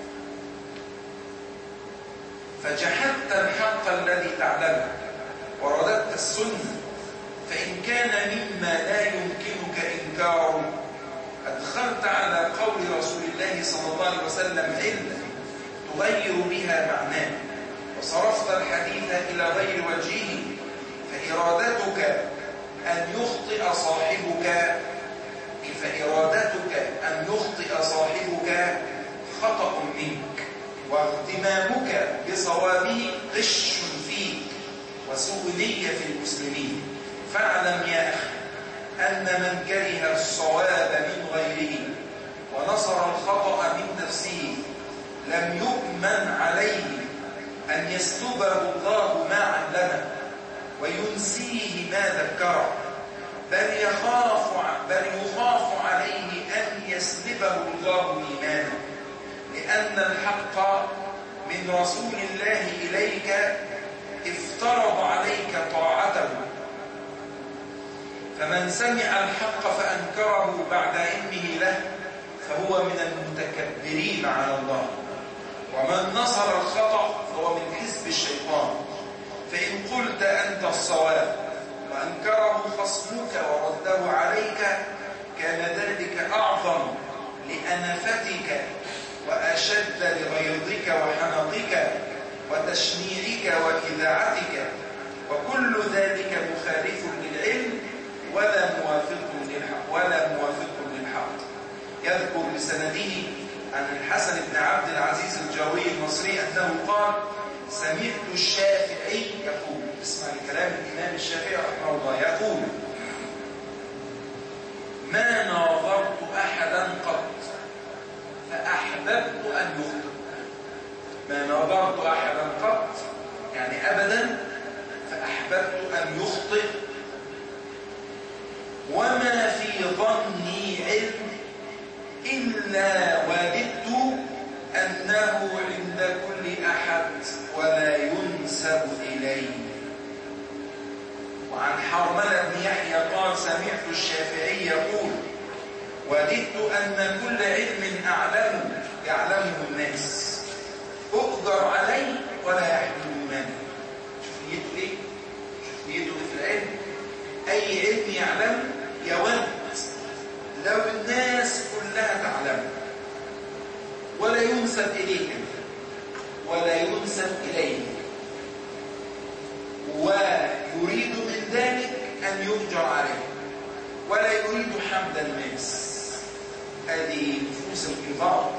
[SPEAKER 3] فجحدت الحق الذي تعلمه ورددت السنة، فإن كان مما لا يمكنك إنكاره أدخلت على قول رسول الله صلى الله عليه وسلم علة تغير بها معناه، وصرفت الحديث إلى غير وجهه، فإرادتك أن يخطئ صاحبك فإرادتك أن يخطئ صاحبك خطأ منك، واغتمامك بصوابه غش فيك وسوء نية في المسلمين. فاعلم يا أخي أن من كره الصواب من غيره ونصر الخطأ من نفسه لم يؤمن عليه أن يسلبه الله ما علمه وينسيه ما ذكره، بل يخاف بل يخاف عليه أن يسلبه الله إيمانه، لأن الحق من رسول الله إليك افترض عليك طاعته. فمن سمع الحق فأنكره بعد علمه له فهو من المتكبرين على الله، ومن نصر الخطأ فهو من حزب الشيطان. فإن قلت أنت الصواب وأنكره خصمك ورده عليك كان ذلك أعظم لأنفتك وأشد لغيظك وحنقك وتشنيعك وإذاعتك، وكل ذلك مخالف للعلم ولا موافق للحق ولا موافق للحق. يذكر بسنده عن الحسن بن عبد العزيز الجاوي المصري أنه قال: سمعت الشافعي يقول، اسمع لكلام الإمام الشافعي رحمه الله، يقول: ما ناظرت أحدا قط فأحببت أن يخطئ. ما ناظرت أحدا قط يعني أبدا، فأحببت أن يخطئ، وما في ظني علم إلا وددت أنه عند كل أحد ولا ينسب إليه. وعن حرملة بن يحيى قال: سمعت الشافعي يقول: وددت أن كل علم أعلمه يعلمه الناس أقدر عليه ولا يحملونه. شوف نيته إيه؟ شوف نيته في العلم. أي علم يعلمه يود لو الناس كلها تعلمه ولا ينسب إليه ولا ينسب إليه، ويريد من ذلك أن يؤجر عليه ولا يريد حمد الناس. هذه نفوس الكبار.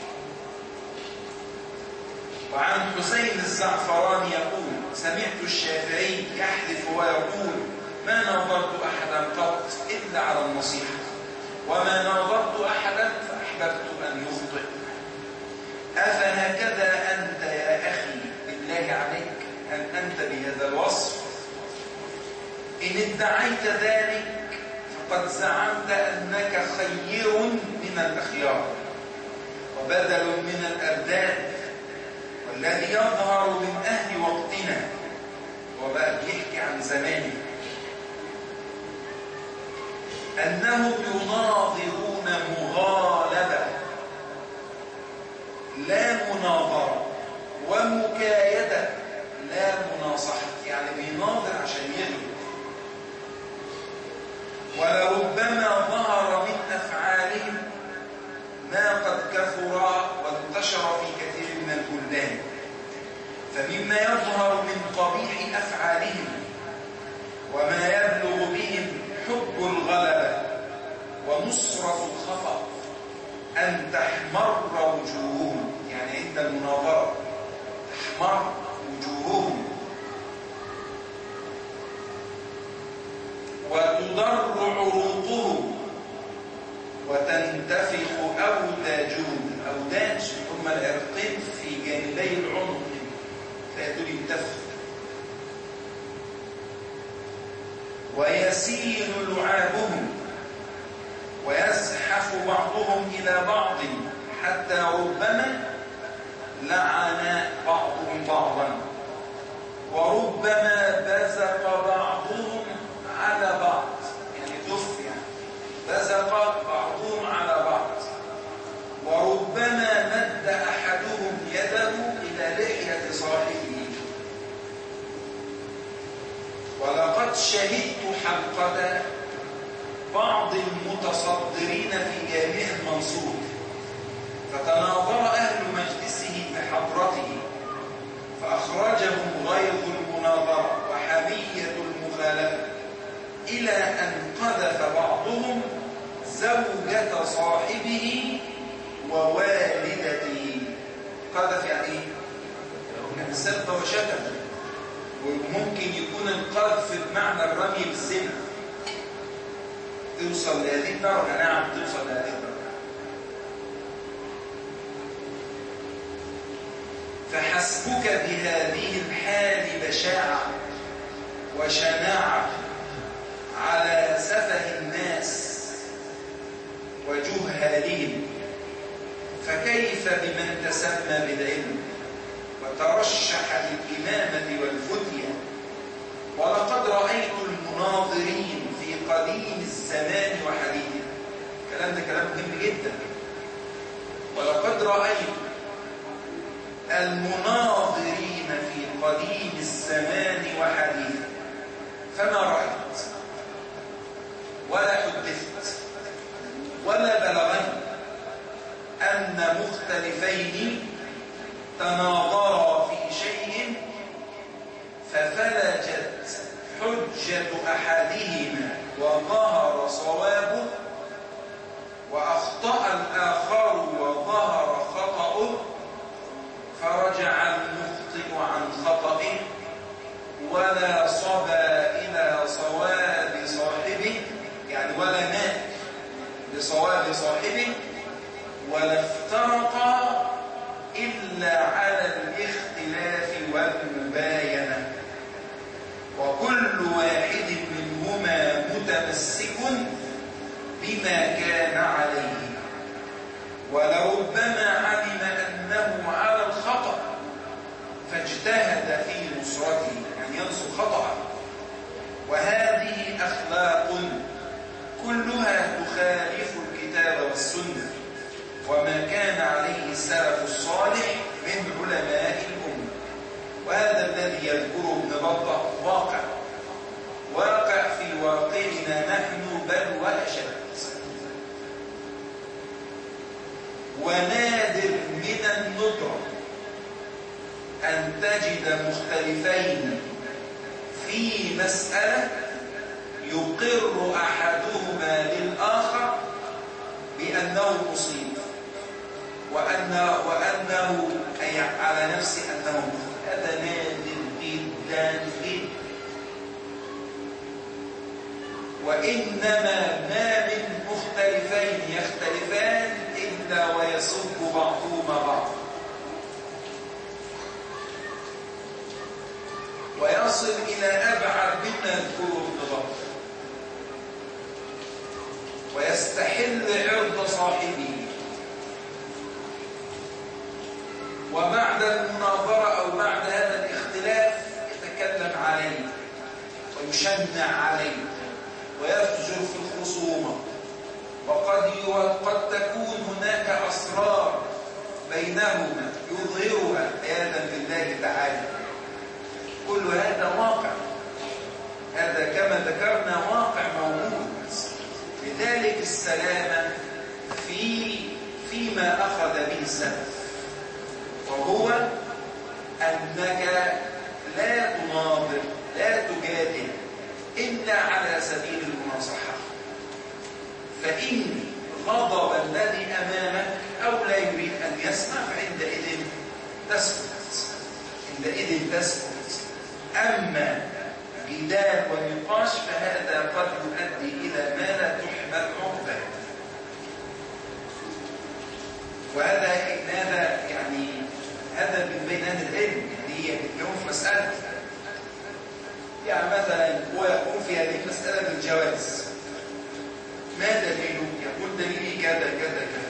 [SPEAKER 3] وعن حسين الزعفراني يقول: سمعت الشافعي يحلف ويقول: ما ناظرت أحدا قط إلا على النصيحة، وما ناظرت أحدا فأحببت أن يخطئ. أفهكذا أنت يا أخي بالله عليك أن أنت بهذا الوصف إن ادعيت ذلك فقد زعمت أنك خير من الأخيار وبدل من الأبدان، والذي يظهر من أهل وقتنا وبقى بيحكي عن زمانه أنهم يناظرون مغالبة لا مناظرة، ومكايدة لا مناصحة، يعني بيناظر عشان يغلب. ولربما ظهر من أفعالهم ما قد كثر وانتشر في كثير من البلدان، فمما يظهر من قبيح أفعالهم وما يبلغ بهم حب الغلبة ونصرة الخطأ أن تحمر وجوههم، يعني عند المناظرة تحمر وجوههم وتضر عروقهم وتنتفخ أوداجهم. أوداج هم العرقين في جانبي العنق، فيدول ينتفخ. ويسيل لعابهم ويزحف بعضهم إلى بعض حتى ربما لعن بعضهم بعضا، وربما بزق بعضهم على بعض، يعني دف يعني بزق بعضهم على بعض، وربما مد أحدهم يده إلى لحية صاحبه. ولقد شهدت حلقة بعض المتصدرين في جامع المنصور فتناظر أهل مجلسه بحضرته فأخرجهم غيظ المناظرة وحمية المخالفة إلى أن قذف بعضهم زوجة صاحبه ووالدته. قذف يعني ايه؟ يعني سب وشتم، وممكن يكون القذف بمعنى الرمي بالسن. توصل لهذه الدرجة؟ نعم توصل لهذه الدرجة. فحسبك بهذه الحال بشاعة وشناعة على سفه الناس وجهالهم، فكيف بمن تسمى بالعلم وترشح للإمامة والفتية؟ ولقد رأيت المناظرين في قديم الزمان وحديثه. الكلام ده كلام مهم جدا. ولقد رأيت المناظرين في قديم الزمان وحديثه فما رأيت ولا حدثت ولا بلغني أن مختلفين تناظرا في شيء ففلجت حجة أحدهما وظهر صوابه وأخطأ الآخر وظهر خطأه، فرجع المخطئ عن خطئه ولا صبى إلى صواب صاحبه، يعني ولا مات لصواب صاحبه، ولا افترقا إلا على الاختلاف والمباينة، وكل واحد منهما متمسك بما كان عليه، ولربما علم أنه على الخطأ فاجتهد في نصرته، يعني ينصر خطأ. وهذه أخلاق كلها تخالف الكتاب والسنة وما كان عليه السلف الصالح من علماء الأمة. وهذا الذي يذكره ابن بطة واقع واقع في واقعنا نحن بل وأشد. ونادر من الندرة أن تجد مختلفين في مسألة يقر أحدهما للآخر بأنه مصيب وأنه, وأنه أي على نفسه أنه مخطئ. هذا نادر جدا جدا. وإنما ما من مختلفين يختلفان إلا ويسب بعضهما بعضا، ويصل إلى أبعد مما يذكره ابن بطة. يستحل عرض صاحبه، وبعد المناظرة أو بعد هذا الاختلاف يتكلم عليه ويشنع عليه ويفجر في الخصومة، وقد وقد تكون هناك أسرار بينهما يظهرها عياذا بالله تعالى. كل هذا واقع، هذا كما ذكرنا واقع موجود. لذلك السلامة في فيما أخذ به السلف، وهو أنك لا تناظر لا تجادل إلا على سبيل المناصحة، فإن غضب الذي أمامك أو لا يريد أن يسمع فعندئذ تسكت، عندئذ تسكت. أما جدال ونقاش فهذا قد يؤدي إلى ما لا تحمد عقباه. وهذا هذا يعني هذا من بين أهل العلم، يعني هي بتكون في مسألة، يعني مثلا هو يقول في هذه المسألة بالجواز، ما دليله؟ يقول دليلي كذا كذا كذا.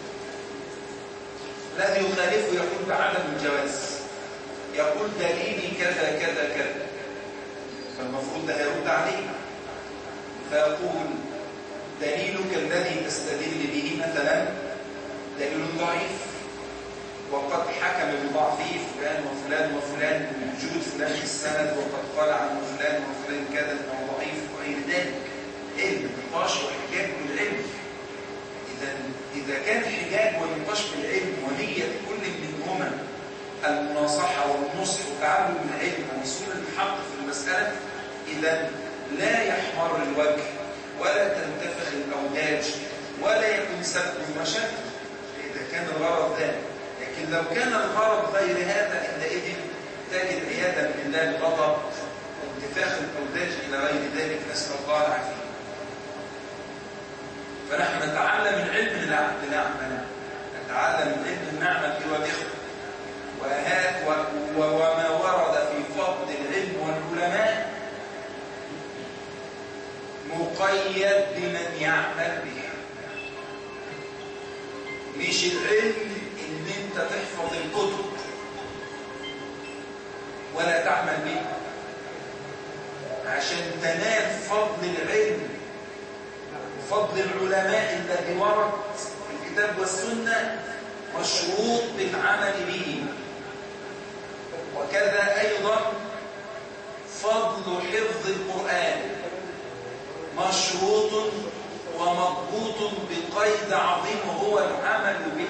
[SPEAKER 3] الذي يخالفه يقول بعدم الجواز، يقول دليلي كذا كذا كذا، فالمفروض ده يرد عليه فيقول دليلك الذي تستدل به مثلا دليل ضعيف، وقد حكم بضعفه فلان وفلان وفلان من وجود فلان في السند، وقد قال عن فلان وفلان كذا أو ضعيف وغير ذلك. علم نقاش وحجاج بالعلم. إذا إذا كان حجاج ونقاش بالعلم ونية كل منهما المناصحة والنصح وتعلم العلم ووصول الحق في المسألة، إذا لا يحمر الوجه ولا تنتفخ الأوداج ولا يكون سبب المشاكل إذا كان الغرض ذلك. لكن لو كان الغرض غير هذا عندئذ تجد عياذا بالله الغضب وانتفاخ الأوداج إلى غير ذلك، نسأل الله العافية. فنحن نتعلم العلم لنعمل، نتعلم العلم لنعمل به وبخير. وما ورد في فضل العلم والعلماء مقيد بمن يعمل به. مش العلم ان انت تحفظ الكتب ولا تعمل به، عشان تنال فضل العلم وفضل العلماء الذي ورد في الكتاب والسنة مشروط بالعمل به. وكذا أيضا فضل حفظ القرآن مشروط ومضبوط بقيد عظيم وهو العمل به.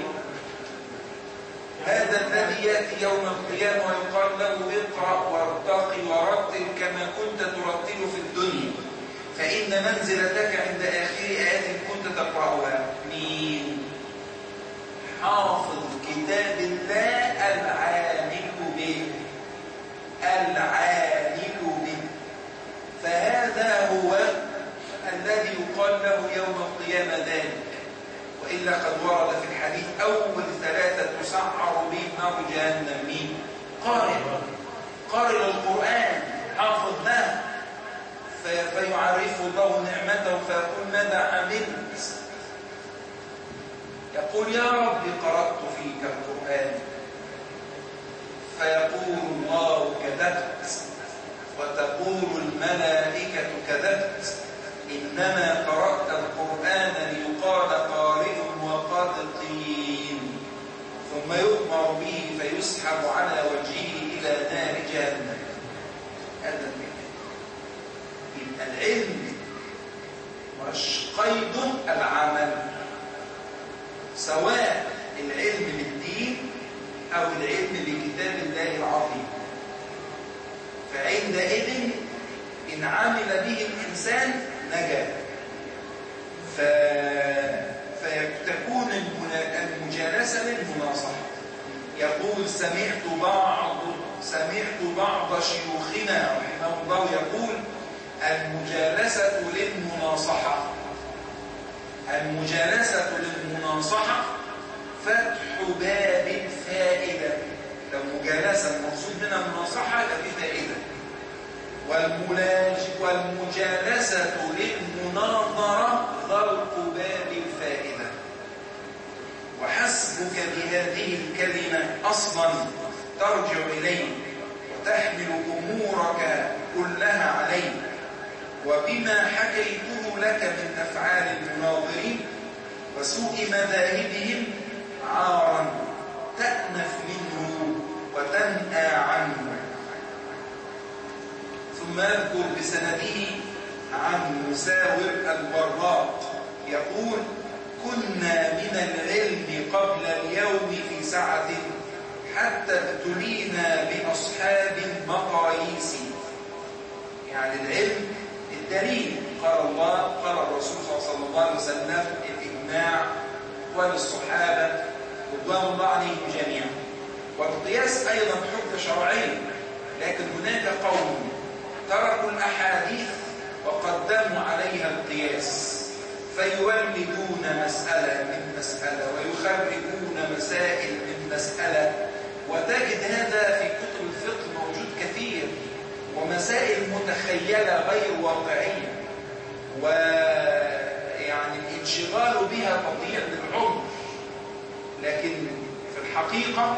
[SPEAKER 3] هذا الذي يأتي يوم القيامة ويقال له اقرأ وارتقي ورتل كما كنت ترتل في الدنيا، فإن منزلتك عند آخر آيات كنت تقرأها. مين؟ حافظ كتاب الله العامل به، العامل به. فهذا هو الذي يقال له يوم القيامة ذلك. وإلا قد ورد في الحديث أول ثلاثة تسعر بهم نار جهنم. مين؟ قارئ قارئ القرآن حافظ له، فيعرف الله نعمته فيقول ماذا عملت؟ يقول يا رب قرأت فيك القرآن، فيقول الله كذبت، وتقول الملائكة كذبت، إنما قرأت القرآن ليقال قارئ وقد قيل، ثم يؤمر به فيسحب على وجهه إلى نار جهنم. هذا العلم مش قيد العمل، سواء العلم بالدين أو العلم بكتاب الله العظيم. فعندئذ إن عمل به الإنسان نجا، ف... فتكون المجالسة للمناصحة. يقول سمعت بعض سمعت بعض شيوخنا رحمه الله يقول المجالسة للمناصحة المجالسة للمناصحة فتح باب الفائدة. لو مجالسة المقصود منها المناصحة يبقى في فائدة. والمجالسة للمناظرة غلق باب الفائدة. وحسبك بهذه الكلمة أصلا ترجع إليه وتحمل أمورك كلها عليه، وبما حكيته لك من أفعال المناظرين وسوء مذاهبهم عارا تأنف منه وتنأى عنه. ثم يذكر بسنده عن مساور الوراق يقول: كنا من العلم قبل اليوم في سعة حتى ابتلينا بأصحاب المقاييس. يعني العلم الدليل، قال الله قال الرسول صلى الله عليه وسلم، الإجماع وللصحابة رضوان الله عليهم جميعا. والقياس أيضا حجة شرعية، لكن هناك قوم تركوا الأحاديث وقدموا عليها القياس، فيولدون مسألة من مسألة ويخرجون مسائل من مسألة. وتجد هذا في كتب الفقه موجود كثير، ومسائل متخيلة غير واقعية، ويعني الانشغال بها تضييع للعمر. لكن في الحقيقة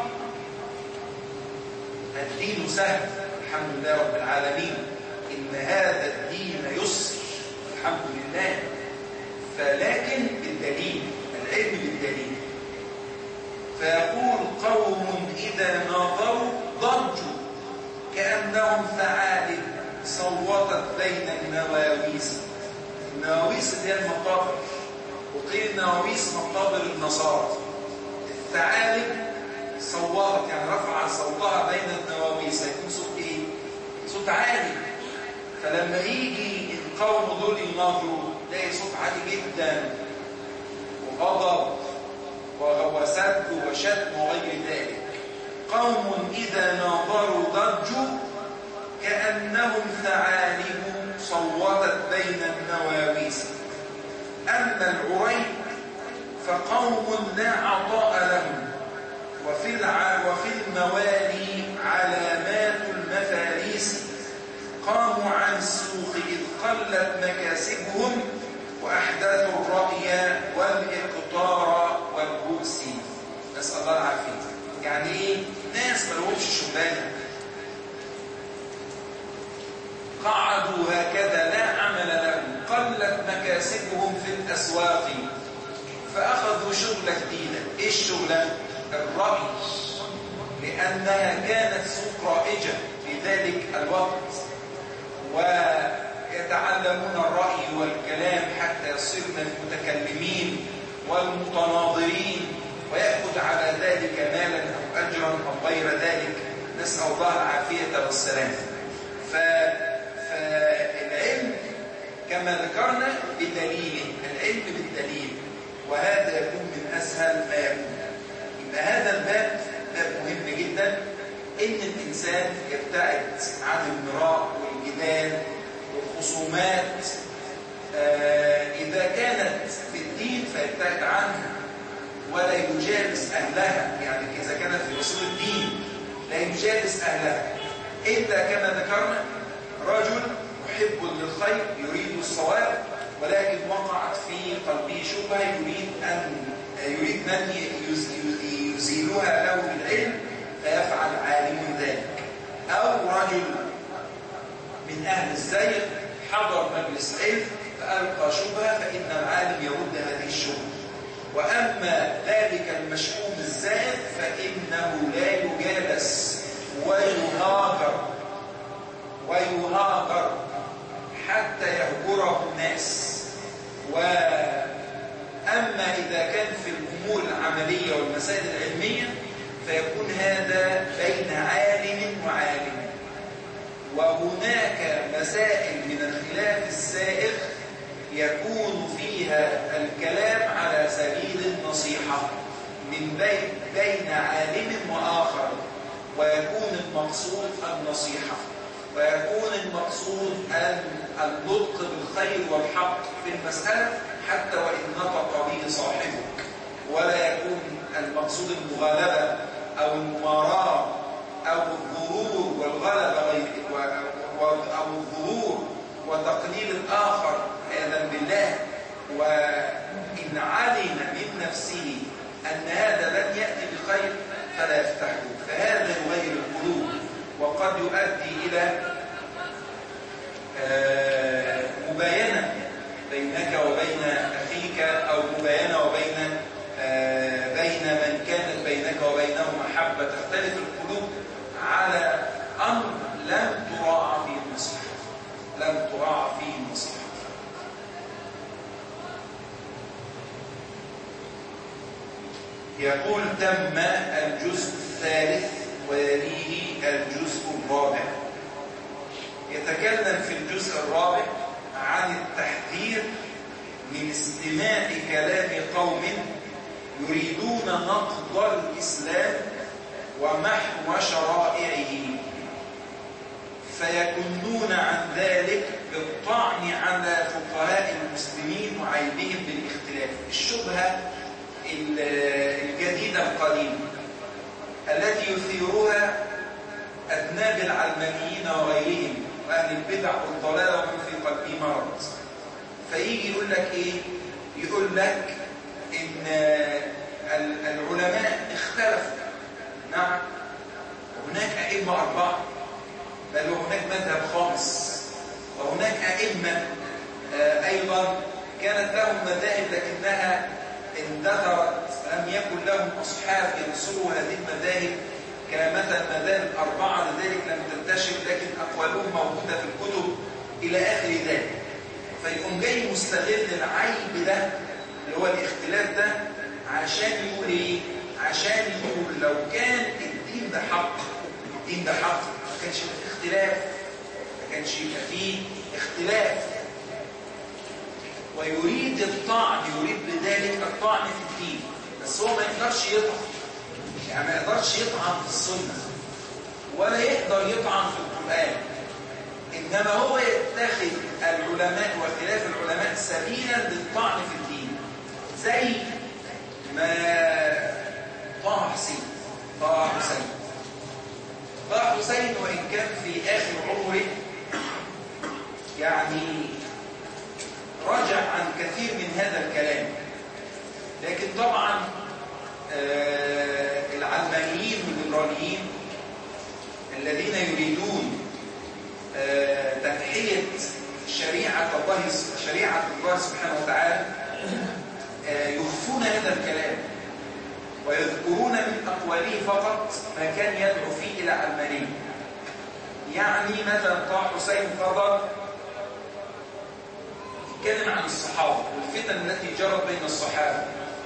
[SPEAKER 3] الدين سهل الحمد لله رب العالمين، إن هذا الدين يسر الحمد لله، فلكن بالدليل، العلم بالدليل. فيقول: قوم إذا ناظروا ضجوا كأنهم ثعالب صوتت بين النواويس. النواويس اللي هي المقابر، وقيل نواويس مقابر النصارى. الثعالب صوتت يعني رفع صوتها بين النواويس، هيكون صوت ايه؟ صوت عالي. فلما يجي القوم دول يناظروا تلاقي صوت عالي جدا وغضب وسب وشتم وغير ذلك. قوم إذا ناظروا ضجوا كأنهم ثعالب صوتت بين النواويس. أما العري فقوم لا عطاء لهم، وفي وفي الموالي علامات المفاريس. قاموا عن السوق إذ قلت مكاسبهم، وأحدثوا الرأي والإقطار والبؤس. نسأل الله العافية. يعني إيه؟ ناس ما لهمش شغلانة، قعدوا هكذا لا عمل لهم، قلت مكاسبهم في الأسواق، فأخذوا شغلة جديدة. إيه الشغلة؟ الرأي، لأنها كانت سوق رائجة في ذلك الوقت، ويتعلمون الرأي والكلام حتى يصيرون المتكلمين والمتناظرين، ويأخذ على ذلك مالا أو أجرا أو غير ذلك. نسأل الله العافية والسلام. فالعلم كما ذكرنا بدليله، العلم بالدليل، وهذا يكون من أسهل ما يكون. يبقى هذا الباب باب مهم جدا، إن الإنسان يبتعد عن المراء والجدال والخصومات. آه إذا كانت في الدين فيبتعد عنها ولا يجالس أهلها، يعني إذا كانت في أصول الدين لا يجالس أهلها. إلا كما ذكرنا رجل محب للخير يريد الصواب، ولكن وقعت في قلبه شبهة يريد أن يريد من يزيلها له بالعلم فيفعل عالم ذلك. أو رجل من أهل الزيغ حضر مجلس علم فألقى شبهة، فإن العالم يرد هذه الشبهة. وأما ذلك المشؤوم الزائد فإنه لا يجالس ويهاجر ويهاجر حتى يهجره الناس. وأما إذا كان في الأمور العملية والمسائل العلمية فيكون هذا بين عالم وعالم. وهناك مسائل من الخلاف السائغ يكون فيها الكلام على سبيل النصيحة من بين بين عالم وآخر، ويكون المقصود النصيحة، ويكون المقصود النطق بالخير والحق في المسألة حتى وإن نطق به صاحبك، ولا يكون المقصود المغالبة أو المماراة أو الظهور والغلبة غير أو الظهور وتقليل الآخر عياذا بالله، وإن علم من نفسه أن هذا لن يأتي بخير فلا يفتحه، فهذا يغير القلوب وقد يؤدي إلى مباينة بينك وبين أخيك، أو مباينة وبين بين من كانت بينك وبينه محبة، تختلف القلوب على أمر لم تراعى فيه المصلحة، لم تراعى فيه المصلحة. يقول تم الجزء الثالث ويليه الجزء الرابع. يتكلم في الجزء الرابع عن التحذير من استماع كلام قوم يريدون نقض الإسلام ومحو شرائعه، فيكنون عن ذلك بالطعن على فقهاء المسلمين وعيبهم بالاختلاف. الشبهة الجديدة القديمة التي يثيرها أذناب العلمانيين وغيرهم وأهل البدع والضلال ومن في قلبه مرض، فيجي يقول لك إيه؟ يقول لك إن العلماء اختلفوا. نعم، وهناك أئمة أربعة، بل وهناك مذهب خامس، وهناك أئمة أيضا كانت لهم مذاهب لكنها اندثرت، لم يكن لهم أصحاب ينصروا هذه المذاهب كمثلا مذاهب الأربعة، لذلك لم تنتشر، لكن أقوالهم موجودة في الكتب إلى آخر ذلك. فيقوم جاي مستغل العيب ده اللي هو الاختلاف ده عشان يقول إيه؟ عشان يقول لو كان الدين ده حق، الدين ده حق ما كانش فيه اختلاف، ما كانش يبقى فيه اختلاف. ويريد الطعن، يريد بذلك الطعن في الدين، بس هو ما يقدرش يطعن، يعني ما يقدرش يطعن في السنة ولا يقدر يطعن في القرآن، إنما هو يتخذ العلماء وخلاف العلماء سبيلا للطعن في الدين، زي ما طه حسين طه حسين طه حسين وإن كان في آخر عمره يعني رجع عن كثير من هذا الكلام، لكن طبعا آه العلمانيين والليبراليين الذين يريدون آه تنحية شريعة الله شريعة الله سبحانه وتعالى آه يخفون هذا الكلام ويذكرون من أقواله فقط ما كان يدعو فيه إلى علمانية. يعني مثلا طه حسين فضل يتكلم عن الصحابة والفتن التي جرت بين الصحابة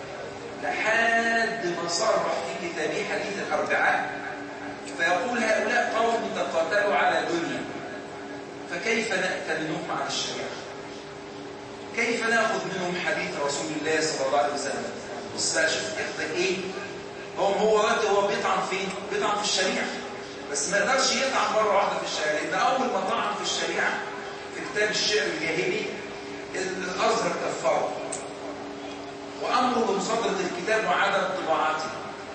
[SPEAKER 3] لحد ما صرح في كتابه حديث الأربعاء، فيقول هؤلاء قوم تقاتلوا على دنيا، فكيف نأتمنهم على الشريعة؟ كيف نأخذ منهم حديث رسول الله صلى الله عليه وسلم؟ بص بقى شوف ياخدك ايه؟ هو هو هو بيطعن فين؟ بيطعن في الشريعة، بس ما يقدرش يطعن مرة واحدة في الشريعة، لأن أول ما طعن في الشريعة في كتاب الشعر الجاهلي الأزهر كفره وأمره بمصادرة الكتاب وعدم طباعته،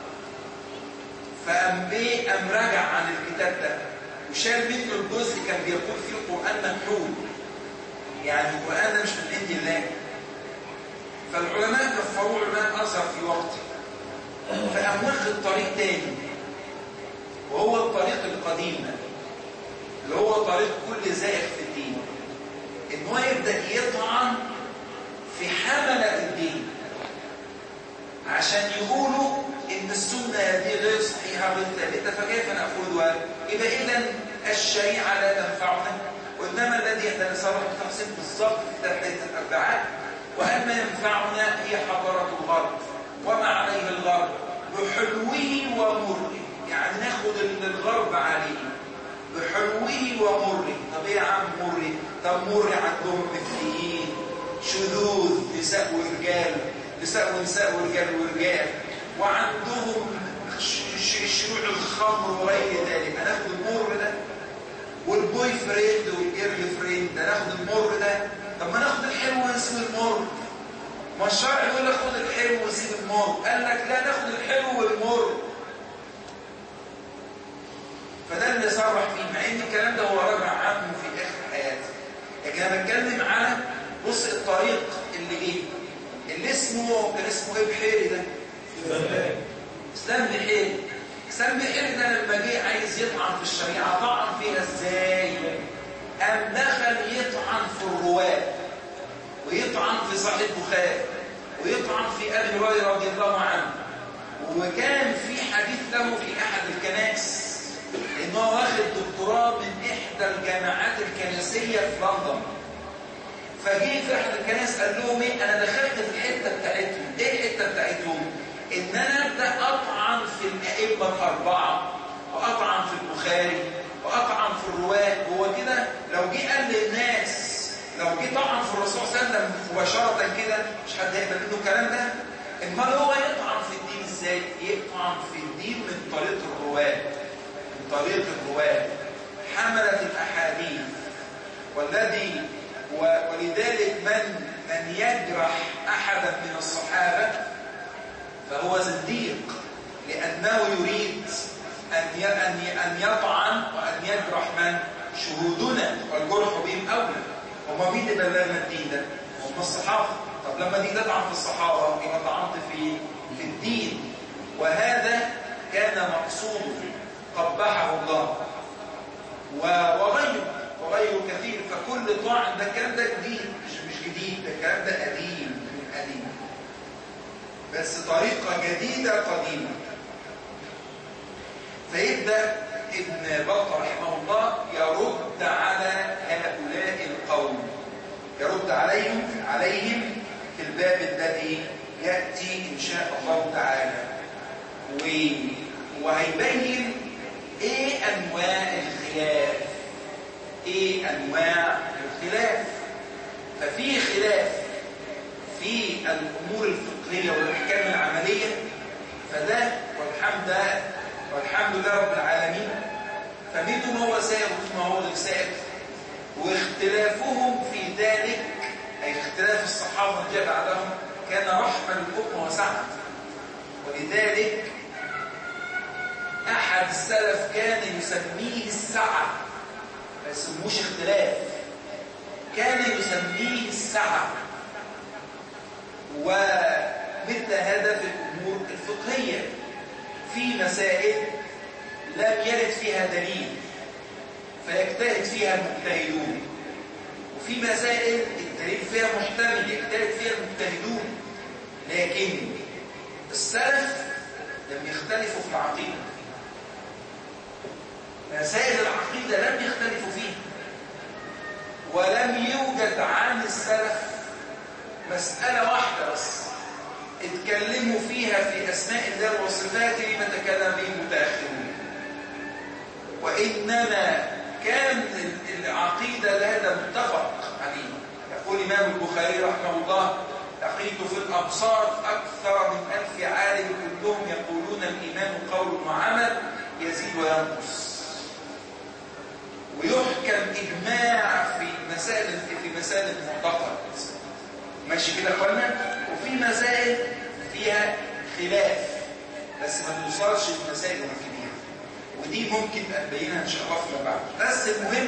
[SPEAKER 3] فأم بيه أم رجع عن الكتاب ده وشال منه الجزء كان بيقول فيه القرآن مكحول، يعني القرآن ده مش من عند الله. فالعلماء كفروا علماء الأزهر في وقته، فأم واخد طريق تاني وهو الطريق القديم اللي هو طريق كل زائغ في الدين، إن هو يبدأ يطعن في حملة الدين عشان يقولوا إن السنة هذه غير صحيحة غير ثابتة، فكيف نأخذها؟ إذا إذن الشريعة لا تنفعنا، وإنما الذي يتنصرف التفصيل بالضبط في تحديث الأربعاء، وأما ينفعنا هي حضارة الغرب وما عليه الغرب بحلوه ومره، يعني ناخد الغرب عليه بحلوه ومره. طب ايه يا عم مره؟ طب مر عندهم مثليين، شذوذ، نساء ورجال، نساء ونساء ورجال ورجال، وعندهم شيوع الخمر وغير ذلك، هناخد المر ده؟ والبوي فريند والجيرل فريند هناخد المر ده؟ طب ما ناخد الحلو ونسيب المر. ما الشرع يقول لك خد الحلو وسيب المر، قال لك لا ناخد الحلو والمر. فده اللي صرح فيه، مع ان الكلام ده هو راجع عنه في اخر حياته، لكن انا بتكلم على بص الطريق اللي ايه اللي اسمه كان اسمه ايه بحيري ده؟ اسلام بحيري. اسلام بحيري ده لما جه عايز يطعن في الشريعه طعن فيها ازاي؟ قام دخل يطعن في الرواه ويطعن في صحيح البخاري ويطعن في ابي هريره رضي الله عنه. وكان في حديث له في احد الكنائس ان هو واخد دكتوراه من احدى الجامعات الكنسيه في لندن. فجي في احد الكنائس قال لهم ايه؟ انا دخلت في الحته بتاعتهم. ايه الحته بتاعتهم؟ ان انا ابدا اطعن في الائمه الاربعه واطعن في البخاري واطعن في الرواه. هو كده لو جه قال للناس، لو جه طعن في الرسول صلى الله عليه وسلم مباشره كده مش حد هيقبل منه الكلام ده. امال هو يطعن في الدين ازاي؟ يطعن في الدين من طريق الرواه، من طريق الرواه حمله الاحاديث. والذي ولذلك من من يجرح احدا من الصحابه فهو زنديق، لانه يريد ان ان يطعن وان يجرح من شهودنا، والجرح بهم اولى. هم مين اللي بلغنا الدين ده؟ هم الصحابه. طب لما دي تطعن في الصحابه يبقى طعنت في في الدين. وهذا كان مقصوده قبحه الله وغيره وغيره كثير. فكل طاعن ده الكلام ده جديد، مش مش جديد، ده الكلام ده قديم من قديم، بس طريقه جديده قديمه. فيبدا ابن بطة رحمه الله يرد على هؤلاء القوم، يرد عليهم عليهم في الباب الذي ياتي ان شاء الله تعالى، وهيبين ايه انواع الخلاف. ايه انواع الخلاف؟ ففي خلاف في الامور الفقهيه والاحكام العمليه، فده والحمد والحمد لله رب العالمين. فمنهم هو سائر وما هو غير سائر، واختلافهم في ذلك اي اختلاف الصحابه من جاء بعدهم كان رحمه للامه وسعه. ولذلك احد السلف كان يسميه السعه، ما يسموش اختلاف، كان يسميه السعه. ومثل هذا في الامور الفقهيه، في مسائل لم يرد فيها دليل فيجتهد فيها المجتهدون، وفي مسائل الدليل فيها محتمل يجتهد فيها المجتهدون. لكن السلف لم يختلفوا في العقيده، مسائل العقيده لم يختلفوا فيها، ولم يوجد عن السلف مساله واحده بس اتكلموا فيها في أسماء الله وصفاته ما تكلم به المتأخرون. وإنما كان العقيدة لهذا متفق عليه. يقول الإمام البخاري رحمه الله: لقيت في الأبصار أكثر من ألف عالم كلهم يقولون الإيمان قول وعمل يزيد وينقص. ويحكم إجماع في مسائل في مسائل المعتقد. ماشي كده يا اخوانا؟ وفي مسائل فيها خلاف بس ما توصلش للمسائل الكبيره، ودي ممكن نبينها ان شاء الله فيما بعد. بس المهم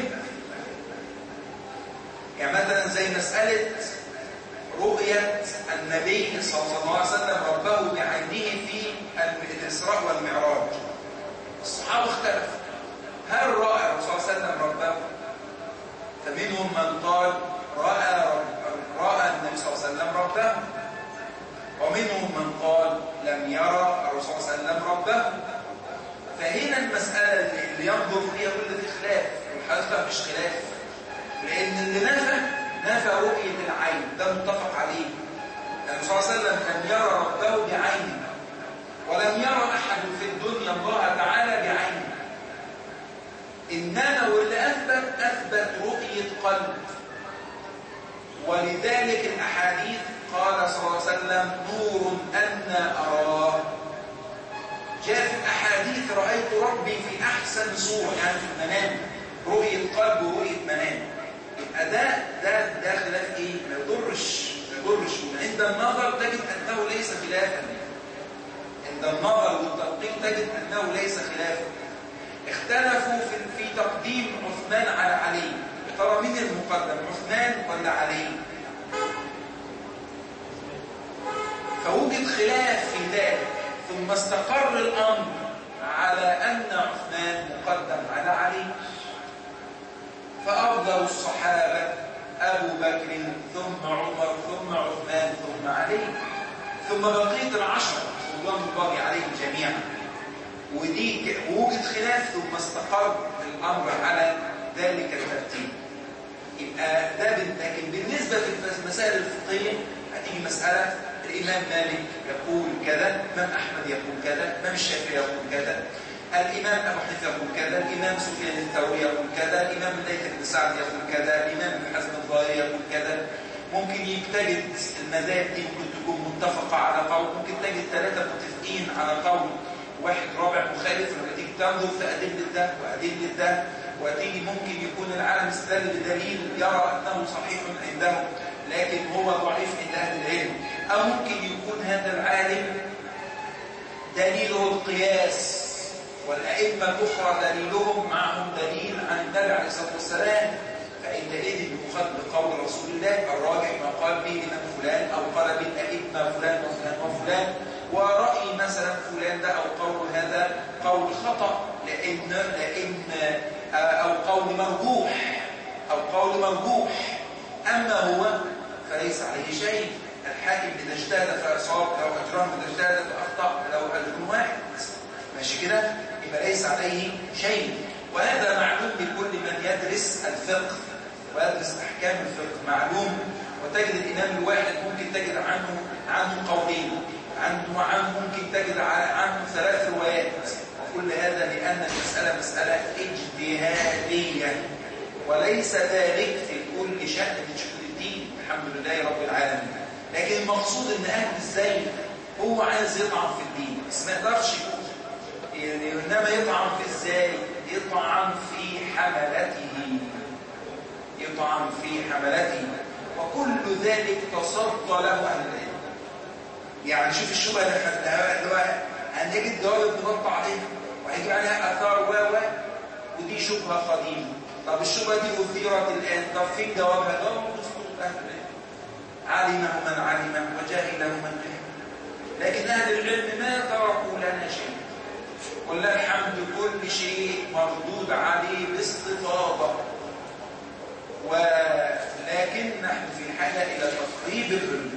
[SPEAKER 3] يعني مثلا زي مساله رؤيه النبي صلى الله عليه وسلم ربه بعينه في الاسراء والمعراج. الصحابه اختلفوا هل راى الرسول صلى الله عليه وسلم ربه؟ فمنهم من قال راى رب رأى النبي صلى الله عليه وسلم ربه، ومنهم من قال لم يرى الرسول صلى الله عليه وسلم ربه. فهنا المسألة اللي ينظر فيها كل في خلاف، والحقيقة مش خلاف، لأن اللي نفى نفى رؤية العين، ده متفق عليه. النبي صلى الله عليه وسلم لم يرى ربه بعينه، ولم يرى أحد في الدنيا الله تعالى بعينه. إنما واللي أثبت أثبت رؤية قلب. ولذلك الأحاديث قال صلى الله عليه وسلم: نور أنا أراه. جاء في الأحاديث: رأيت ربي في أحسن صورة، يعني في المنام، رؤية قلب ورؤية منام. يبقى ده ده ده خلاف إيه؟ ما يضرش ما يضرش. عند النظر تجد أنه ليس خلافا، عند النظر والتدقيق تجد أنه ليس خلافا. اختلفوا في في تقديم عثمان على علي. ترى مين المقدم، عثمان ولا علي؟ فوجد خلاف في ذلك، ثم استقر الأمر على أن عثمان مقدم على علي، فأفضل الصحابة أبو بكر ثم عمر ثم عثمان ثم علي، ثم بقية العشرة رضوان الله عليهم جميعا. ودي وجد خلاف ثم استقر الأمر على ذلك الترتيب. يبقى ده، لكن بالنسبة في المسائل الفقهية هتيجي مسألة الإمام مالك يقول كذا، الإمام أحمد يقول كذا، الإمام الشافعي يقول كذا، الإمام أبو حنيفة يقول كذا، الإمام سفيان الثوري يقول كذا، الإمام الليث بن سعد يقول كذا، الإمام ابن حزم الظاهري يقول كذا. ممكن تجد المذاهب دي ممكن تكون متفقة على قول، ممكن تجد ثلاثة متفقين على قول، واحد رابع مخالف. لما تيجي تنظر في أدلة ده وأدلة ده، وتيجي ممكن يكون العالم استدل بدليل يرى أنه صحيح عنده لكن هو ضعيف عند أهل العلم، أو ممكن يكون هذا العالم دليله القياس، والأئمة الأخرى دليلهم معهم دليل عن النبي عليه الصلاة والسلام، فعندئذ يؤخذ بقول رسول الله الراجح ما قال به الإمام فلان أو قال به الأئمة فلان وفلان وفلان، ورأي مثلا فلان ده أو قول هذا قول خطأ لأن لأن أو قول مرجوح أو قول مرجوح، أما هو فليس عليه شيء. الحاكم إذا اجتهد فأصاب لو أجرم، إذا اجتهد فأخطأ لو أجر واحد، ماشي كده، يبقى ليس عليه شيء. وهذا معلوم لكل من يدرس الفقه ويدرس أحكام الفقه، معلوم. وتجد الإمام الواحد ممكن تجد عنه عنه قولين، عنه عنه ممكن تجد عنه ثلاث روايات، وكل هذا لأن المسألة مسألة اجتهادية، وليس ذلك في كل شأن من شؤون الدين، الحمد لله رب العالمين. لكن المقصود ان اهل الزيغ هو عايز يطعن في الدين، بس ما يقدرش يقول يعني، انما يطعن في ازاي؟ يطعن في حملته، يطعن في حملته، وكل ذلك تصدى له اهل العلم. يعني شوف الشبهه اللي هو هنجد جواب بنطع عليها وهيجي عليها اثار و ودي شبهه قديمه. طب الشبهه دي اثيرت الان، طب فين جوابها؟ جواب مصدوق اهل العلم، علمه من علمه وجاهله من جهله. لكن اهل العلم ما تركوا لنا شيء، ولله الحمد كل شيء مردود عليه باستفاضه، ولكن نحن في حاجه الى تقريب العلم.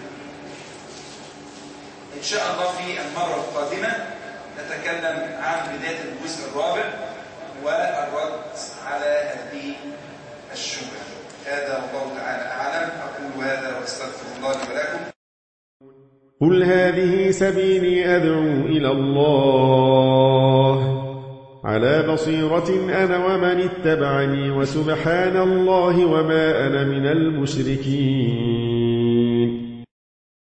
[SPEAKER 3] ان شاء الله في المره القادمه نتكلم عن بدايه الجزء الرابع والرد على هذه الشبهه. هذا والله تعالى أعلم. أقول هذا وأستغفر الله لي ولكم.
[SPEAKER 4] قل هذه سبيلي أدعو إلى الله على بصيرة أنا ومن اتبعني، وسبحان الله وما أنا من المشركين.